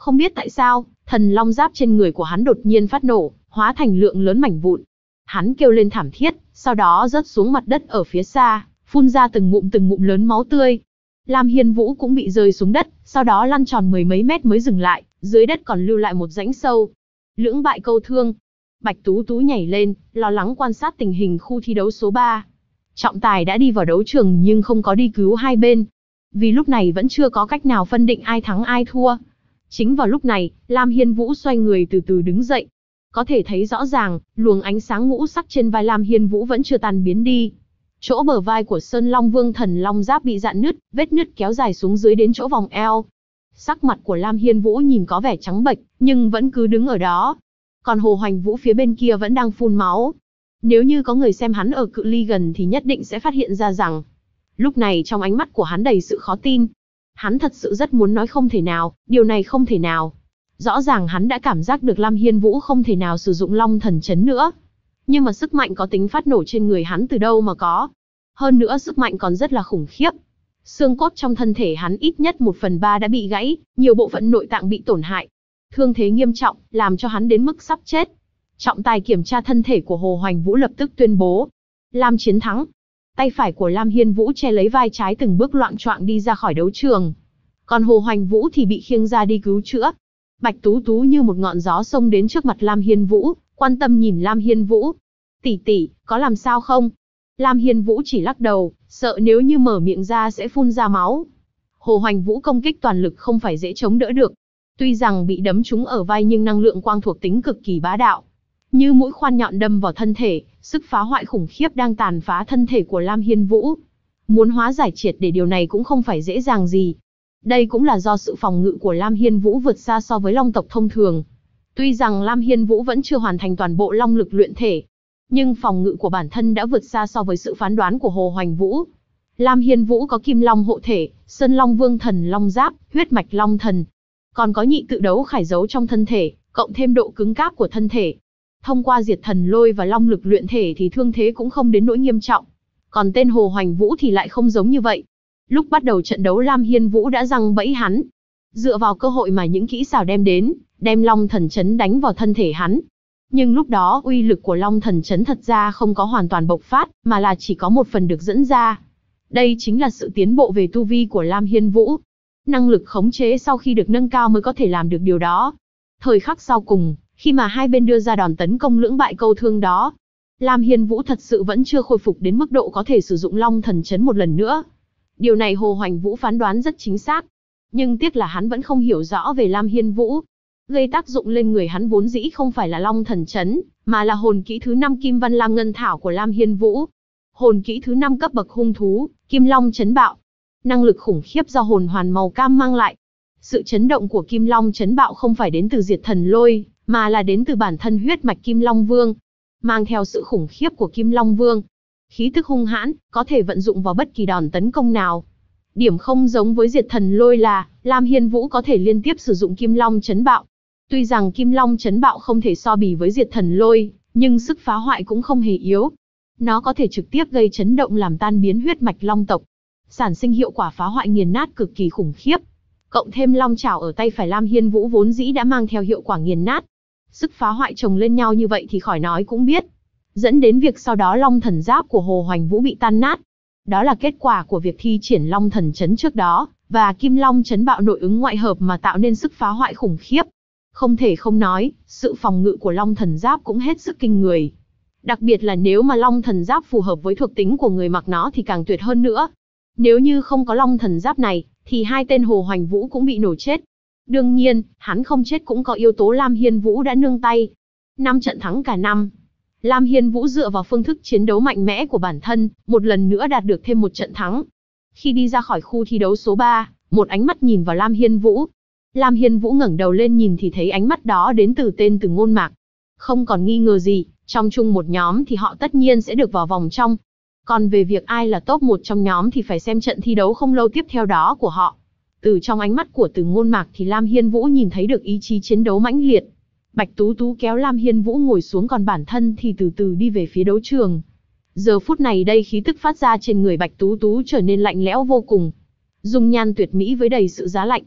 Không biết tại sao, thần long giáp trên người của hắn đột nhiên phát nổ, hóa thành lượng lớn mảnh vụn. Hắn kêu lên thảm thiết, sau đó rớt xuống mặt đất ở phía xa, phun ra từng ngụm lớn máu tươi. Lam Hiên Vũ cũng bị rơi xuống đất, sau đó lăn tròn mười mấy mét mới dừng lại, dưới đất còn lưu lại một rãnh sâu. Lưỡng bại câu thương. Bạch Tú Tú nhảy lên, lo lắng quan sát tình hình khu thi đấu số 3. Trọng tài đã đi vào đấu trường nhưng không có đi cứu hai bên. Vì lúc này vẫn chưa có cách nào phân định ai thắng ai thua. Chính vào lúc này, Lam Hiên Vũ xoay người từ từ đứng dậy. Có thể thấy rõ ràng, luồng ánh sáng ngũ sắc trên vai Lam Hiên Vũ vẫn chưa tan biến đi. Chỗ bờ vai của Sơn Long Vương thần long giáp bị rạn nứt, vết nứt kéo dài xuống dưới đến chỗ vòng eo. Sắc mặt của Lam Hiên Vũ nhìn có vẻ trắng bệch, nhưng vẫn cứ đứng ở đó. Còn Hồ Hoành Vũ phía bên kia vẫn đang phun máu. Nếu như có người xem hắn ở cự ly gần thì nhất định sẽ phát hiện ra rằng, lúc này trong ánh mắt của hắn đầy sự khó tin. Hắn thật sự rất muốn nói không thể nào, điều này không thể nào. Rõ ràng hắn đã cảm giác được Lam Hiên Vũ không thể nào sử dụng Long Thần Chấn nữa. Nhưng mà sức mạnh có tính phát nổ trên người hắn từ đâu mà có. Hơn nữa sức mạnh còn rất là khủng khiếp. Xương cốt trong thân thể hắn ít nhất 1/3 đã bị gãy, nhiều bộ phận nội tạng bị tổn hại. Thương thế nghiêm trọng, làm cho hắn đến mức sắp chết. Trọng tài kiểm tra thân thể của Hồ Hoành Vũ lập tức tuyên bố Lam chiến thắng. Tay phải của Lam Hiên Vũ che lấy vai trái từng bước loạng choạng đi ra khỏi đấu trường. Còn Hồ Hoành Vũ thì bị khiêng ra đi cứu chữa. Bạch Tú Tú như một ngọn gió xông đến trước mặt Lam Hiên Vũ, quan tâm nhìn Lam Hiên Vũ. Tỷ tỷ, có làm sao không? Lam Hiên Vũ chỉ lắc đầu, sợ nếu như mở miệng ra sẽ phun ra máu. Hồ Hoành Vũ công kích toàn lực không phải dễ chống đỡ được. Tuy rằng bị đấm trúng ở vai nhưng năng lượng quang thuộc tính cực kỳ bá đạo. Như mũi khoan nhọn đâm vào thân thể, sức phá hoại khủng khiếp đang tàn phá thân thể của Lam Hiên Vũ. Muốn hóa giải triệt để điều này cũng không phải dễ dàng gì. Đây cũng là do sự phòng ngự của Lam Hiên Vũ vượt xa so với long tộc thông thường. Tuy rằng Lam Hiên Vũ vẫn chưa hoàn thành toàn bộ long lực luyện thể, nhưng phòng ngự của bản thân đã vượt xa so với sự phán đoán của Hồ Hoành Vũ. Lam Hiên Vũ có Kim Long hộ thể, Sơn Long Vương thần long giáp, huyết mạch long thần. Còn có nhị tự đấu khải giấu trong thân thể, cộng thêm độ cứng cáp của thân thể. Thông qua diệt thần lôi và long lực luyện thể thì thương thế cũng không đến nỗi nghiêm trọng. Còn tên Hồ Hoành Vũ thì lại không giống như vậy. Lúc bắt đầu trận đấu Lam Hiên Vũ đã giăng bẫy hắn. Dựa vào cơ hội mà những kỹ xảo đem đến, đem Long Thần Chấn đánh vào thân thể hắn. Nhưng lúc đó uy lực của Long Thần Chấn thật ra không có hoàn toàn bộc phát, mà là chỉ có một phần được dẫn ra. Đây chính là sự tiến bộ về tu vi của Lam Hiên Vũ. Năng lực khống chế sau khi được nâng cao mới có thể làm được điều đó. Thời khắc sau cùng, khi mà hai bên đưa ra đòn tấn công lưỡng bại câu thương đó, Lam Hiên Vũ thật sự vẫn chưa khôi phục đến mức độ có thể sử dụng Long Thần Chấn một lần nữa. Điều này Hồ Hoành Vũ phán đoán rất chính xác. Nhưng tiếc là hắn vẫn không hiểu rõ về Lam Hiên Vũ. Gây tác dụng lên người hắn vốn dĩ không phải là Long Thần Chấn, mà là hồn kỹ thứ 5 Kim Văn Lam Ngân Thảo của Lam Hiên Vũ. Hồn kỹ thứ 5 cấp bậc hung thú, Kim Long Chấn Bạo. Năng lực khủng khiếp do hồn hoàn màu cam mang lại. Sự chấn động của Kim Long Chấn Bạo không phải đến từ diệt thần lôi, mà là đến từ bản thân huyết mạch Kim Long Vương. Mang theo sự khủng khiếp của Kim Long Vương. Khí tức hung hãn, có thể vận dụng vào bất kỳ đòn tấn công nào. Điểm không giống với diệt thần lôi là, Lam Hiên Vũ có thể liên tiếp sử dụng Kim Long Chấn Bạo. Tuy rằng Kim Long Chấn Bạo không thể so bì với diệt thần lôi, nhưng sức phá hoại cũng không hề yếu. Nó có thể trực tiếp gây chấn động làm tan biến huyết mạch long tộc, sản sinh hiệu quả phá hoại nghiền nát cực kỳ khủng khiếp. Cộng thêm long chảo ở tay phải Lam Hiên Vũ vốn dĩ đã mang theo hiệu quả nghiền nát. Sức phá hoại chồng lên nhau như vậy thì khỏi nói cũng biết. Dẫn đến việc sau đó Long Thần Giáp của Hồ Hoành Vũ bị tan nát. Đó là kết quả của việc thi triển Long Thần Chấn trước đó, và Kim Long Chấn Bạo nội ứng ngoại hợp mà tạo nên sức phá hoại khủng khiếp. Không thể không nói, sự phòng ngự của Long Thần Giáp cũng hết sức kinh người. Đặc biệt là nếu mà Long Thần Giáp phù hợp với thuộc tính của người mặc nó thì càng tuyệt hơn nữa. Nếu như không có Long Thần Giáp này, thì hai tên Hồ Hoành Vũ cũng bị nổ chết. Đương nhiên, hắn không chết cũng có yếu tố Lam Hiên Vũ đã nương tay. 5 trận thắng cả năm. Lam Hiên Vũ dựa vào phương thức chiến đấu mạnh mẽ của bản thân, một lần nữa đạt được thêm một trận thắng. Khi đi ra khỏi khu thi đấu số 3, một ánh mắt nhìn vào Lam Hiên Vũ. Lam Hiên Vũ ngẩng đầu lên nhìn thì thấy ánh mắt đó đến từ tên Từ Ngôn Mạc. Không còn nghi ngờ gì, trong chung một nhóm thì họ tất nhiên sẽ được vào vòng trong. Còn về việc ai là top 1 trong nhóm thì phải xem trận thi đấu không lâu tiếp theo đó của họ. Từ trong ánh mắt của Từ Ngôn Mạc thì Lam Hiên Vũ nhìn thấy được ý chí chiến đấu mãnh liệt. Bạch Tú Tú kéo Lam Hiên Vũ ngồi xuống, còn bản thân thì từ từ đi về phía đấu trường. Giờ phút này đây khí tức phát ra trên người Bạch Tú Tú trở nên lạnh lẽo vô cùng. Dung nhan tuyệt mỹ với đầy sự giá lạnh.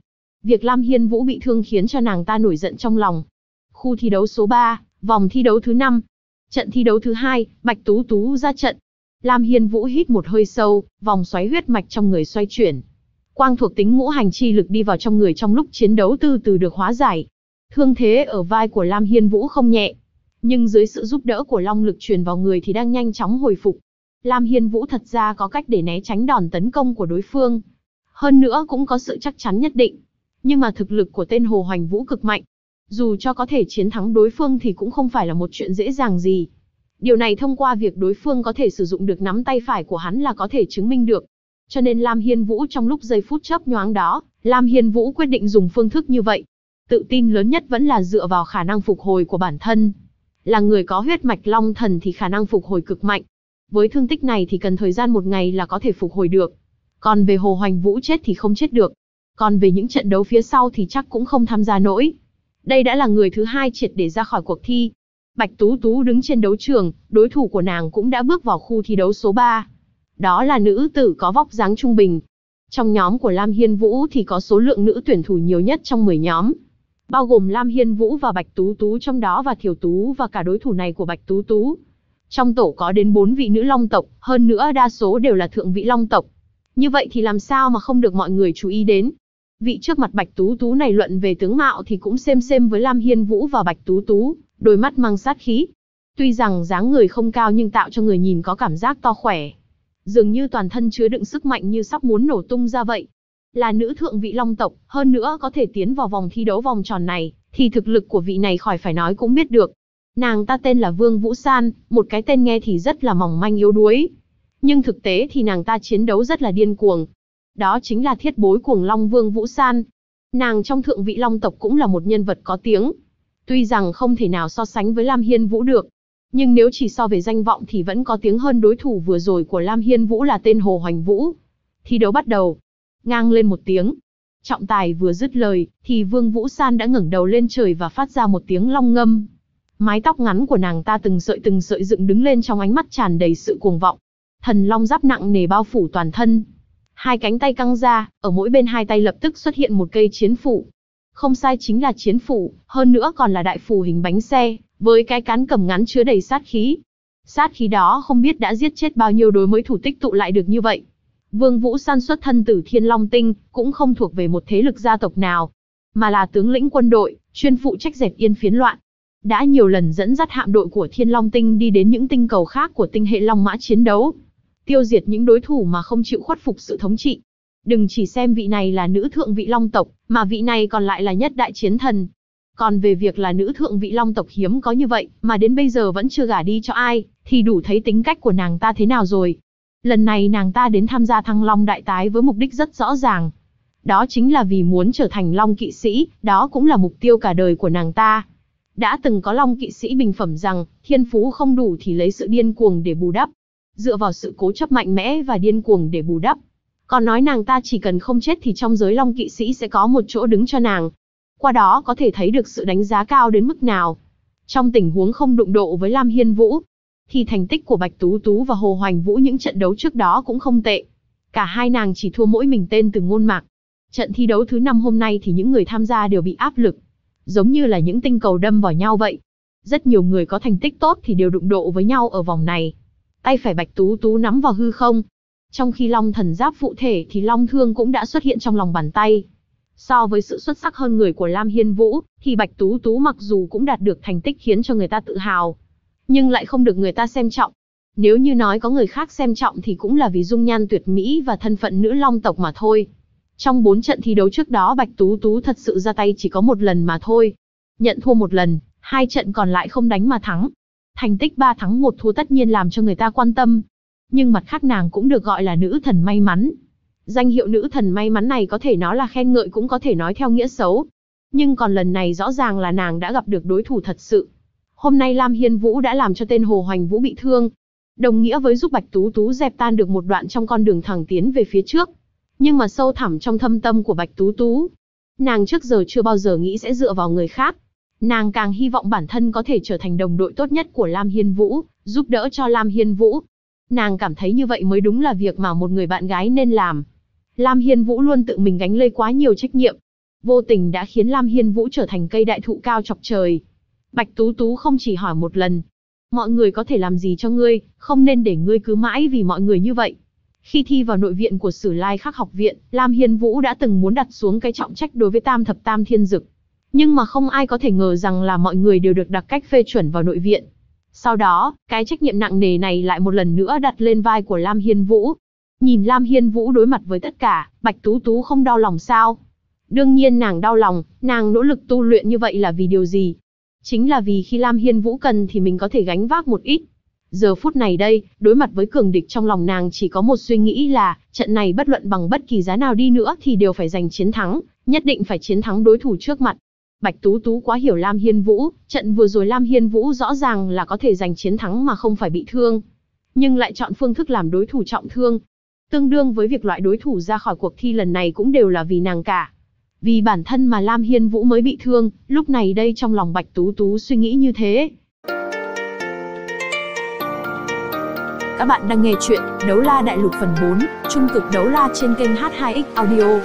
Việc Lam Hiên Vũ bị thương khiến cho nàng ta nổi giận trong lòng. Khu thi đấu số 3, vòng thi đấu thứ 5. Trận thi đấu thứ 2, Bạch Tú Tú ra trận. Lam Hiên Vũ hít một hơi sâu, vòng xoáy huyết mạch trong người xoay chuyển. Quang thuộc tính ngũ hành chi lực đi vào trong người trong lúc chiến đấu từ từ được hóa giải. Thương thế ở vai của Lam Hiên Vũ không nhẹ, nhưng dưới sự giúp đỡ của long lực truyền vào người thì đang nhanh chóng hồi phục. Lam Hiên Vũ thật ra có cách để né tránh đòn tấn công của đối phương. Hơn nữa cũng có sự chắc chắn nhất định. Nhưng mà thực lực của tên Hồ Hoành Vũ cực mạnh. Dù cho có thể chiến thắng đối phương thì cũng không phải là một chuyện dễ dàng gì. Điều này thông qua việc đối phương có thể sử dụng được nắm tay phải của hắn là có thể chứng minh được. Cho nên Lam Hiên Vũ trong lúc giây phút chớp nhoáng đó, Lam Hiên Vũ quyết định dùng phương thức như vậy. Tự tin lớn nhất vẫn là dựa vào khả năng phục hồi của bản thân. Là người có huyết mạch long thần thì khả năng phục hồi cực mạnh. Với thương tích này thì cần thời gian 1 ngày là có thể phục hồi được. Còn về Hồ Hoành Vũ chết thì không chết được. Còn về những trận đấu phía sau thì chắc cũng không tham gia nổi. Đây đã là người thứ 2 triệt để ra khỏi cuộc thi. Bạch Tú Tú đứng trên đấu trường, đối thủ của nàng cũng đã bước vào khu thi đấu số 3. Đó là nữ tử có vóc dáng trung bình. Trong nhóm của Lam Hiên Vũ thì có số lượng nữ tuyển thủ nhiều nhất trong 10 nhóm. Bao gồm Lam Hiên Vũ và Bạch Tú Tú trong đó và Thiểu Tú và cả đối thủ này của Bạch Tú Tú. Trong tổ có đến 4 vị nữ long tộc, hơn nữa đa số đều là thượng vị long tộc. Như vậy thì làm sao mà không được mọi người chú ý đến. Vị trước mặt Bạch Tú Tú này luận về tướng mạo thì cũng xem với Lam Hiên Vũ và Bạch Tú Tú, đôi mắt mang sát khí. Tuy rằng dáng người không cao nhưng tạo cho người nhìn có cảm giác to khỏe. Dường như toàn thân chứa đựng sức mạnh như sắp muốn nổ tung ra vậy. Là nữ thượng vị long tộc, hơn nữa có thể tiến vào vòng thi đấu vòng tròn này, thì thực lực của vị này khỏi phải nói cũng biết được. Nàng ta tên là Vương Vũ San, một cái tên nghe thì rất là mỏng manh yếu đuối. Nhưng thực tế thì nàng ta chiến đấu rất là điên cuồng. Đó chính là thiết bối cuồng long Vương Vũ San. Nàng trong thượng vị long tộc cũng là một nhân vật có tiếng. Tuy rằng không thể nào so sánh với Lam Hiên Vũ được. Nhưng nếu chỉ so về danh vọng thì vẫn có tiếng hơn đối thủ vừa rồi của Lam Hiên Vũ là tên Hồ Hoành Vũ. Thi đấu bắt đầu. Ngang lên một tiếng. Trọng tài vừa dứt lời, thì Vương Vũ San đã ngẩng đầu lên trời và phát ra một tiếng long ngâm. Mái tóc ngắn của nàng ta từng sợi dựng đứng lên trong ánh mắt tràn đầy sự cuồng vọng. Thần long giáp nặng nề bao phủ toàn thân. 2 cánh tay căng ra, ở mỗi bên 2 tay lập tức xuất hiện một cây chiến phủ. Không sai, chính là chiến phủ, hơn nữa còn là đại phủ hình bánh xe, với cái cán cầm ngắn chứa đầy sát khí. Sát khí đó không biết đã giết chết bao nhiêu đối mới thủ tích tụ lại được như vậy. Vương Vũ San xuất thân từ Thiên Long Tinh, cũng không thuộc về một thế lực gia tộc nào, mà là tướng lĩnh quân đội, chuyên phụ trách dẹp yên phiến loạn. Đã nhiều lần dẫn dắt hạm đội của Thiên Long Tinh đi đến những tinh cầu khác của tinh hệ Long Mã chiến đấu, tiêu diệt những đối thủ mà không chịu khuất phục sự thống trị. Đừng chỉ xem vị này là nữ thượng vị long tộc, mà vị này còn lại là nhất đại chiến thần. Còn về việc là nữ thượng vị long tộc hiếm có như vậy, mà đến bây giờ vẫn chưa gả đi cho ai, thì đủ thấy tính cách của nàng ta thế nào rồi. Lần này nàng ta đến tham gia Thăng Long Đại Tái với mục đích rất rõ ràng. Đó chính là vì muốn trở thành Long Kỵ Sĩ, đó cũng là mục tiêu cả đời của nàng ta. Đã từng có Long Kỵ Sĩ bình phẩm rằng, thiên phú không đủ thì lấy sự điên cuồng để bù đắp. Dựa vào sự cố chấp mạnh mẽ và điên cuồng để bù đắp. Còn nói nàng ta chỉ cần không chết thì trong giới Long Kỵ Sĩ sẽ có một chỗ đứng cho nàng. Qua đó có thể thấy được sự đánh giá cao đến mức nào. Trong tình huống không đụng độ với Lam Hiên Vũ, thì thành tích của Bạch Tú Tú và Hồ Hoành Vũ những trận đấu trước đó cũng không tệ. Cả hai nàng chỉ thua mỗi mình tên Từ Ngôn Mạc. Trận thi đấu thứ 5 hôm nay thì những người tham gia đều bị áp lực. Giống như là những tinh cầu đâm vào nhau vậy. Rất nhiều người có thành tích tốt thì đều đụng độ với nhau ở vòng này. Tay phải Bạch Tú Tú nắm vào hư không. Trong khi Long Thần Giáp phụ thể thì Long Thương cũng đã xuất hiện trong lòng bàn tay. So với sự xuất sắc hơn người của Lam Hiên Vũ, thì Bạch Tú Tú mặc dù cũng đạt được thành tích khiến cho người ta tự hào, nhưng lại không được người ta xem trọng. Nếu như nói có người khác xem trọng thì cũng là vì dung nhan tuyệt mỹ và thân phận nữ long tộc mà thôi. Trong 4 trận thi đấu trước đó Bạch Tú Tú thật sự ra tay chỉ có 1 lần mà thôi. Nhận thua 1 lần, 2 trận còn lại không đánh mà thắng. Thành tích 3 thắng 1 thua tất nhiên làm cho người ta quan tâm. Nhưng mặt khác nàng cũng được gọi là nữ thần may mắn. Danh hiệu nữ thần may mắn này có thể nói là khen ngợi cũng có thể nói theo nghĩa xấu. Nhưng còn lần này rõ ràng là nàng đã gặp được đối thủ thật sự. Hôm nay Lam Hiên Vũ đã làm cho tên Hồ Hoành Vũ bị thương. Đồng nghĩa với giúp Bạch Tú Tú dẹp tan được một đoạn trong con đường thẳng tiến về phía trước. Nhưng mà sâu thẳm trong thâm tâm của Bạch Tú Tú, nàng trước giờ chưa bao giờ nghĩ sẽ dựa vào người khác. Nàng càng hy vọng bản thân có thể trở thành đồng đội tốt nhất của Lam Hiên Vũ, giúp đỡ cho Lam Hiên Vũ. Nàng cảm thấy như vậy mới đúng là việc mà một người bạn gái nên làm. Lam Hiên Vũ luôn tự mình gánh lấy quá nhiều trách nhiệm. vô tình đã khiến Lam Hiên Vũ trở thành cây đại thụ cao chọc trời. Bạch Tú Tú không chỉ hỏi một lần, mọi người có thể làm gì cho ngươi, không nên để ngươi cứ mãi vì mọi người như vậy. Khi thi vào nội viện của Sử Lai Khắc học viện, Lam Hiên Vũ đã từng muốn đặt xuống cái trọng trách đối với Tam Thập Tam Thiên Dực. Nhưng mà không ai có thể ngờ rằng là mọi người đều được đặc cách phê chuẩn vào nội viện. Sau đó, cái trách nhiệm nặng nề này lại một lần nữa đặt lên vai của Lam Hiên Vũ. Nhìn Lam Hiên Vũ đối mặt với tất cả, Bạch Tú Tú không đau lòng sao? Đương nhiên nàng đau lòng, nàng nỗ lực tu luyện như vậy là vì điều gì? Chính là vì khi Lam Hiên Vũ cần thì mình có thể gánh vác một ít. Giờ phút này đây, đối mặt với cường địch trong lòng nàng chỉ có một suy nghĩ là, trận này bất luận bằng bất kỳ giá nào đi nữa thì đều phải giành chiến thắng, nhất định phải chiến thắng đối thủ trước mặt. Bạch Tú Tú quá hiểu Lam Hiên Vũ, trận vừa rồi Lam Hiên Vũ rõ ràng là có thể giành chiến thắng mà không phải bị thương. Nhưng lại chọn phương thức làm đối thủ trọng thương. Tương đương với việc loại đối thủ ra khỏi cuộc thi lần này cũng đều là vì nàng cả. Vì bản thân mà Lam Hiên Vũ mới bị thương, lúc này đây trong lòng Bạch Tú Tú suy nghĩ như thế. Các bạn đang nghe chuyện Đấu La Đại Lục phần 4, Trung cực đấu la trên kênh H2X Audio.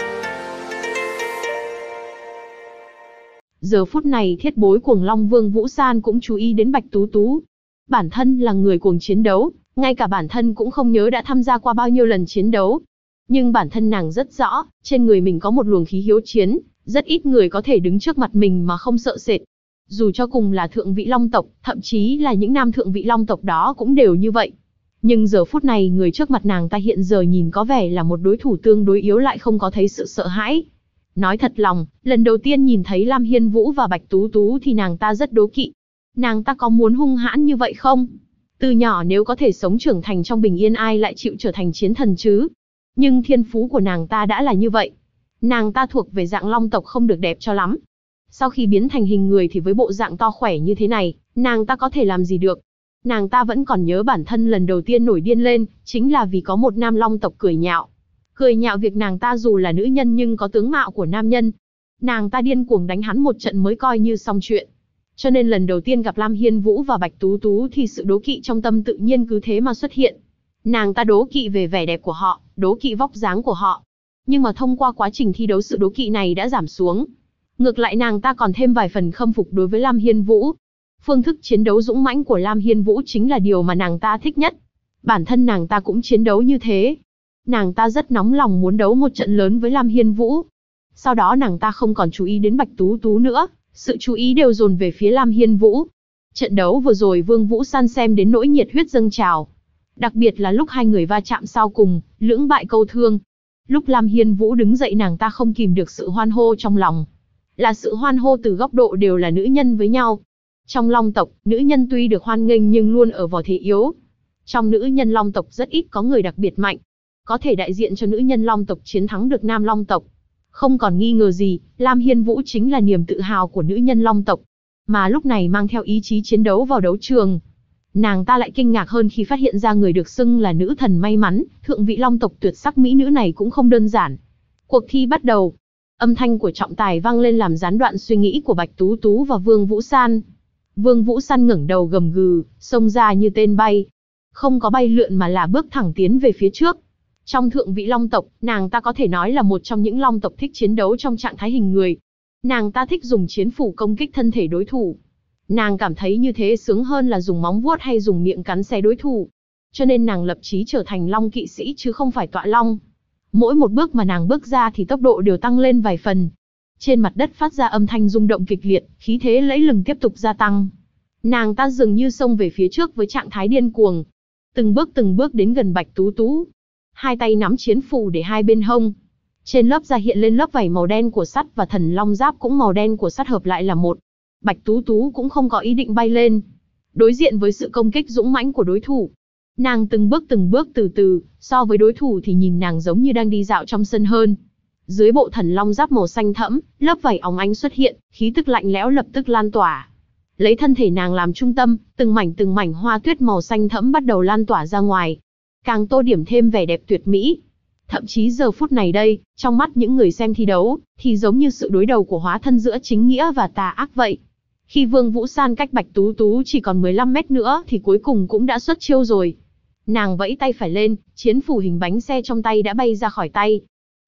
Giờ phút này thiết bối cuồng long Vương Vũ San cũng chú ý đến Bạch Tú Tú. Bản thân là người cuồng chiến đấu, ngay cả bản thân cũng không nhớ đã tham gia qua bao nhiêu lần chiến đấu. Nhưng bản thân nàng rất rõ, trên người mình có một luồng khí hiếu chiến, rất ít người có thể đứng trước mặt mình mà không sợ sệt. Dù cho cùng là thượng vị long tộc, thậm chí là những nam thượng vị long tộc đó cũng đều như vậy. Nhưng giờ phút này người trước mặt nàng ta hiện giờ nhìn có vẻ là một đối thủ tương đối yếu lại không có thấy sự sợ hãi. Nói thật lòng, lần đầu tiên nhìn thấy Lam Hiên Vũ và Bạch Tú Tú thì nàng ta rất đố kỵ. Nàng ta có muốn hung hãn như vậy không? Từ nhỏ nếu có thể sống trưởng thành trong bình yên ai lại chịu trở thành chiến thần chứ? Nhưng thiên phú của nàng ta đã là như vậy. Nàng ta thuộc về dạng long tộc không được đẹp cho lắm. Sau khi biến thành hình người thì với bộ dạng to khỏe như thế này, nàng ta có thể làm gì được? Nàng ta vẫn còn nhớ bản thân lần đầu tiên nổi điên lên, chính là vì có một nam long tộc cười nhạo. Cười nhạo việc nàng ta dù là nữ nhân nhưng có tướng mạo của nam nhân. Nàng ta điên cuồng đánh hắn một trận mới coi như xong chuyện. Cho nên lần đầu tiên gặp Lam Hiên Vũ và Bạch Tú Tú thì sự đố kỵ trong tâm tự nhiên cứ thế mà xuất hiện. Nàng ta đố kỵ về vẻ đẹp của họ, đố kỵ vóc dáng của họ. Nhưng mà thông qua quá trình thi đấu sự đố kỵ này đã giảm xuống. Ngược lại nàng ta còn thêm vài phần khâm phục đối với Lam Hiên Vũ. Phương thức chiến đấu dũng mãnh của Lam Hiên Vũ chính là điều mà nàng ta thích nhất. Bản thân nàng ta cũng chiến đấu như thế. Nàng ta rất nóng lòng muốn đấu một trận lớn với Lam Hiên Vũ. Sau đó nàng ta không còn chú ý đến Bạch Tú Tú nữa, sự chú ý đều dồn về phía Lam Hiên Vũ. Trận đấu vừa rồi Vương Vũ San xem đến nỗi nhiệt huyết dâng trào. Đặc biệt là lúc hai người va chạm sau cùng, lưỡng bại câu thương. Lúc Lam Hiên Vũ đứng dậy nàng ta không kìm được sự hoan hô trong lòng. Là sự hoan hô từ góc độ đều là nữ nhân với nhau. Trong long tộc, nữ nhân tuy được hoan nghênh nhưng luôn ở vào thế yếu. Trong nữ nhân long tộc rất ít có người đặc biệt mạnh, có thể đại diện cho nữ nhân long tộc chiến thắng được nam long tộc. Không còn nghi ngờ gì, Lam Hiên Vũ chính là niềm tự hào của nữ nhân long tộc. Mà lúc này mang theo ý chí chiến đấu vào đấu trường. Nàng ta lại kinh ngạc hơn khi phát hiện ra người được xưng là nữ thần may mắn, thượng vị long tộc tuyệt sắc mỹ nữ này cũng không đơn giản. Cuộc thi bắt đầu. Âm thanh của trọng tài vang lên làm gián đoạn suy nghĩ của Bạch Tú Tú và Vương Vũ San. Vương Vũ San ngẩng đầu gầm gừ, xông ra như tên bay. Không có bay lượn mà là bước thẳng tiến về phía trước. Trong thượng vị long tộc, nàng ta có thể nói là một trong những long tộc thích chiến đấu trong trạng thái hình người. Nàng ta thích dùng chiến phủ công kích thân thể đối thủ. Nàng cảm thấy như thế sướng hơn là dùng móng vuốt hay dùng miệng cắn xé đối thủ. Cho nên nàng lập chí trở thành long kỵ sĩ chứ không phải tọa long. Mỗi một bước mà nàng bước ra thì tốc độ đều tăng lên vài phần. Trên mặt đất phát ra âm thanh rung động kịch liệt, khí thế lẫy lừng tiếp tục gia tăng. Nàng ta dường như xông về phía trước với trạng thái điên cuồng. Từng bước đến gần Bạch Tú Tú. Hai tay nắm chiến phủ để hai bên hông. Trên lớp da hiện lên lớp vảy màu đen của sắt và thần long giáp cũng màu đen của sắt hợp lại là một. Bạch Tú Tú cũng không có ý định bay lên. Đối diện với sự công kích dũng mãnh của đối thủ, nàng từng bước từ từ, so với đối thủ thì nhìn nàng giống như đang đi dạo trong sân hơn. Dưới bộ thần long giáp màu xanh thẫm, lớp vảy óng ánh xuất hiện, khí tức lạnh lẽo lập tức lan tỏa. Lấy thân thể nàng làm trung tâm, từng mảnh hoa tuyết màu xanh thẫm bắt đầu lan tỏa ra ngoài, càng tô điểm thêm vẻ đẹp tuyệt mỹ. Thậm chí giờ phút này đây, trong mắt những người xem thi đấu, thì giống như sự đối đầu của hóa thân giữa chính nghĩa và tà ác vậy. Khi Vương Vũ San cách Bạch Tú Tú chỉ còn 15 mét nữa thì cuối cùng cũng đã xuất chiêu rồi. Nàng vẫy tay phải lên, chiến phủ hình bánh xe trong tay đã bay ra khỏi tay.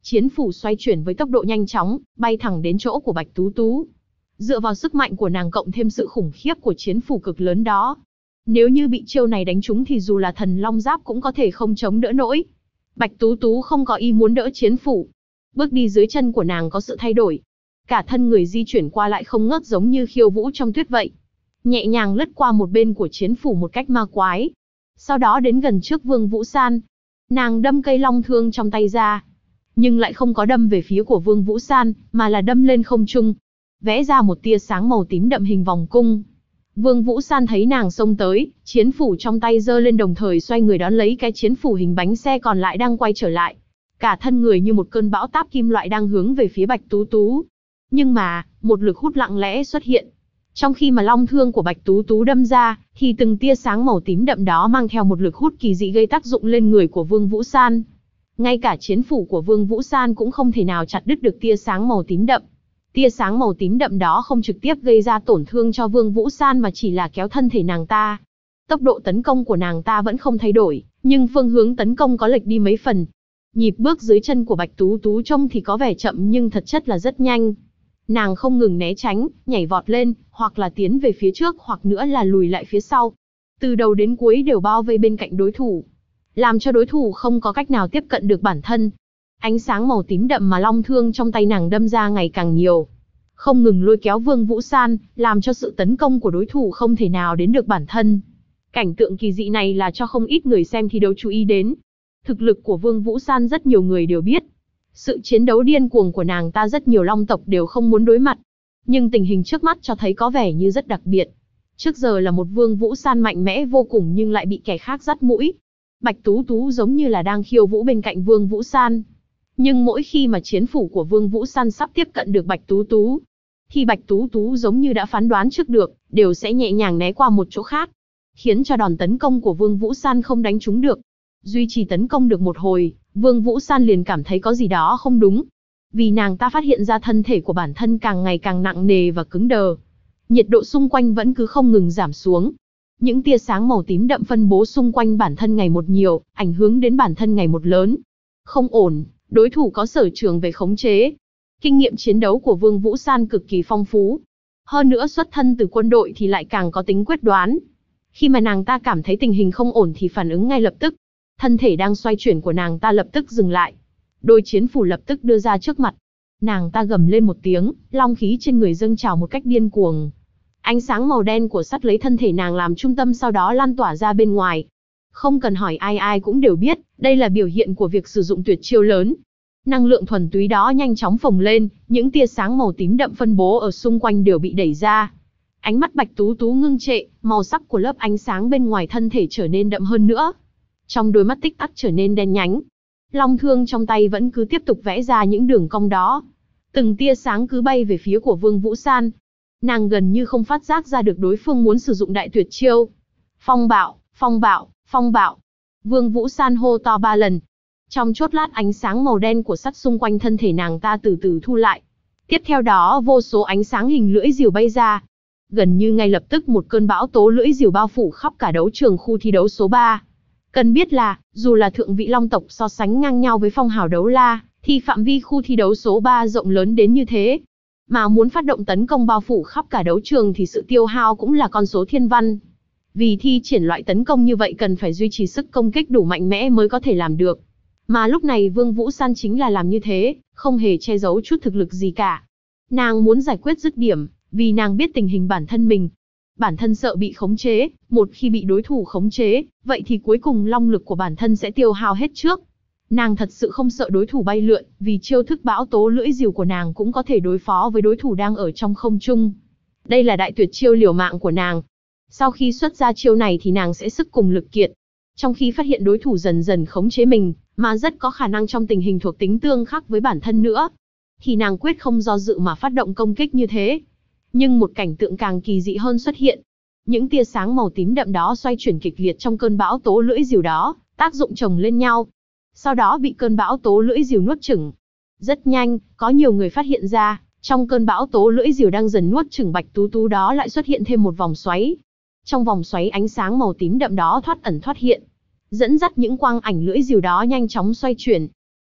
Chiến phủ xoay chuyển với tốc độ nhanh chóng, bay thẳng đến chỗ của Bạch Tú Tú. Dựa vào sức mạnh của nàng cộng thêm sự khủng khiếp của chiến phủ cực lớn đó, nếu như bị chiêu này đánh trúng thì dù là thần long giáp cũng có thể không chống đỡ nổi. Bạch Tú Tú không có ý muốn đỡ chiến phủ. Bước đi dưới chân của nàng có sự thay đổi. Cả thân người di chuyển qua lại không ngớt giống như khiêu vũ trong tuyết vậy. Nhẹ nhàng lướt qua một bên của chiến phủ một cách ma quái. Sau đó đến gần trước Vương Vũ San. Nàng đâm cây long thương trong tay ra. Nhưng lại không có đâm về phía của Vương Vũ San, mà là đâm lên không trung. Vẽ ra một tia sáng màu tím đậm hình vòng cung. Vương Vũ San thấy nàng xông tới, chiến phủ trong tay giơ lên đồng thời xoay người đón lấy cái chiến phủ hình bánh xe còn lại đang quay trở lại. Cả thân người như một cơn bão táp kim loại đang hướng về phía Bạch Tú Tú. Nhưng mà, một lực hút lặng lẽ xuất hiện. Trong khi mà long thương của Bạch Tú Tú đâm ra, thì từng tia sáng màu tím đậm đó mang theo một lực hút kỳ dị gây tác dụng lên người của Vương Vũ San. Ngay cả chiến phủ của Vương Vũ San cũng không thể nào chặt đứt được tia sáng màu tím đậm. Tia sáng màu tím đậm đó không trực tiếp gây ra tổn thương cho Vương Vũ San mà chỉ là kéo thân thể nàng ta. Tốc độ tấn công của nàng ta vẫn không thay đổi, nhưng phương hướng tấn công có lệch đi mấy phần. Nhịp bước dưới chân của Bạch Tú Tú trông thì có vẻ chậm nhưng thật chất là rất nhanh. Nàng không ngừng né tránh, nhảy vọt lên, hoặc là tiến về phía trước hoặc nữa là lùi lại phía sau. Từ đầu đến cuối đều bao vây bên cạnh đối thủ, làm cho đối thủ không có cách nào tiếp cận được bản thân. Ánh sáng màu tím đậm mà long thương trong tay nàng đâm ra ngày càng nhiều, không ngừng lôi kéo Vương Vũ San, làm cho sự tấn công của đối thủ không thể nào đến được bản thân. Cảnh tượng kỳ dị này là cho không ít người xem thi đấu chú ý đến. Thực lực của Vương Vũ San rất nhiều người đều biết. Sự chiến đấu điên cuồng của nàng ta rất nhiều long tộc đều không muốn đối mặt. Nhưng tình hình trước mắt cho thấy có vẻ như rất đặc biệt. Trước giờ là một Vương Vũ San mạnh mẽ vô cùng nhưng lại bị kẻ khác dắt mũi. Bạch Tú Tú giống như là đang khiêu vũ bên cạnh Vương Vũ San. Nhưng mỗi khi mà chiến phủ của Vương Vũ San sắp tiếp cận được Bạch Tú Tú, thì Bạch Tú Tú giống như đã phán đoán trước được, đều sẽ nhẹ nhàng né qua một chỗ khác, khiến cho đòn tấn công của Vương Vũ San không đánh trúng được. Duy trì tấn công được một hồi, Vương Vũ San liền cảm thấy có gì đó không đúng. Vì nàng ta phát hiện ra thân thể của bản thân càng ngày càng nặng nề và cứng đờ. Nhiệt độ xung quanh vẫn cứ không ngừng giảm xuống. Những tia sáng màu tím đậm phân bố xung quanh bản thân ngày một nhiều, ảnh hưởng đến bản thân ngày một lớn. Không ổn, đối thủ có sở trường về khống chế. Kinh nghiệm chiến đấu của Vương Vũ San cực kỳ phong phú. Hơn nữa xuất thân từ quân đội thì lại càng có tính quyết đoán. Khi mà nàng ta cảm thấy tình hình không ổn thì phản ứng ngay lập tức. Thân thể đang xoay chuyển của nàng ta lập tức dừng lại. Đôi chiến phủ lập tức đưa ra trước mặt. Nàng ta gầm lên một tiếng, long khí trên người dâng trào một cách điên cuồng. Ánh sáng màu đen của sắt lấy thân thể nàng làm trung tâm sau đó lan tỏa ra bên ngoài. Không cần hỏi ai ai cũng đều biết, đây là biểu hiện của việc sử dụng tuyệt chiêu lớn. Năng lượng thuần túy đó nhanh chóng phồng lên, những tia sáng màu tím đậm phân bố ở xung quanh đều bị đẩy ra. Ánh mắt Bạch Tú Tú ngưng trệ, màu sắc của lớp ánh sáng bên ngoài thân thể trở nên đậm hơn nữa. Trong đôi mắt tích tắc trở nên đen nhánh. Long thương trong tay vẫn cứ tiếp tục vẽ ra những đường cong đó. Từng tia sáng cứ bay về phía của Vương Vũ San. Nàng gần như không phát giác ra được đối phương muốn sử dụng đại tuyệt chiêu. Phong bạo, phong bạo, phong bạo. Vương Vũ San hô to 3 lần. Trong chốc lát ánh sáng màu đen của sắt xung quanh thân thể nàng ta từ từ thu lại. Tiếp theo đó vô số ánh sáng hình lưỡi diều bay ra. Gần như ngay lập tức một cơn bão tố lưỡi diều bao phủ khắp cả đấu trường khu thi đấu số 3. Cần biết là, dù là thượng vị long tộc so sánh ngang nhau với phong hào đấu la, thì phạm vi khu thi đấu số 3 rộng lớn đến như thế. Mà muốn phát động tấn công bao phủ khắp cả đấu trường thì sự tiêu hao cũng là con số thiên văn. Vì thi triển loại tấn công như vậy cần phải duy trì sức công kích đủ mạnh mẽ mới có thể làm được. Mà lúc này Vương Vũ San chính là làm như thế, không hề che giấu chút thực lực gì cả. Nàng muốn giải quyết dứt điểm, vì nàng biết tình hình bản thân mình. Bản thân sợ bị khống chế, một khi bị đối thủ khống chế, vậy thì cuối cùng long lực của bản thân sẽ tiêu hao hết trước. Nàng thật sự không sợ đối thủ bay lượn, vì chiêu thức bão tố lưỡi diều của nàng cũng có thể đối phó với đối thủ đang ở trong không trung. Đây là đại tuyệt chiêu liều mạng của nàng. Sau khi xuất ra chiêu này thì nàng sẽ sức cùng lực kiệt. Trong khi phát hiện đối thủ dần dần khống chế mình, mà rất có khả năng trong tình hình thuộc tính tương khắc với bản thân nữa, thì nàng quyết không do dự mà phát động công kích như thế. Nhưng một cảnh tượng càng kỳ dị hơn xuất hiện. Những tia sáng màu tím đậm đó xoay chuyển kịch liệt trong cơn bão tố lưỡi diều đó, tác dụng chồng lên nhau. Sau đó bị cơn bão tố lưỡi diều nuốt chửng. Rất nhanh, có nhiều người phát hiện ra, trong cơn bão tố lưỡi diều đang dần nuốt chửng Bạch Tú Tú đó lại xuất hiện thêm một vòng xoáy. Trong vòng xoáy ánh sáng màu tím đậm đó thoát ẩn thoát hiện, dẫn dắt những quang ảnh lưỡi diều đó nhanh chóng xoay chuyển.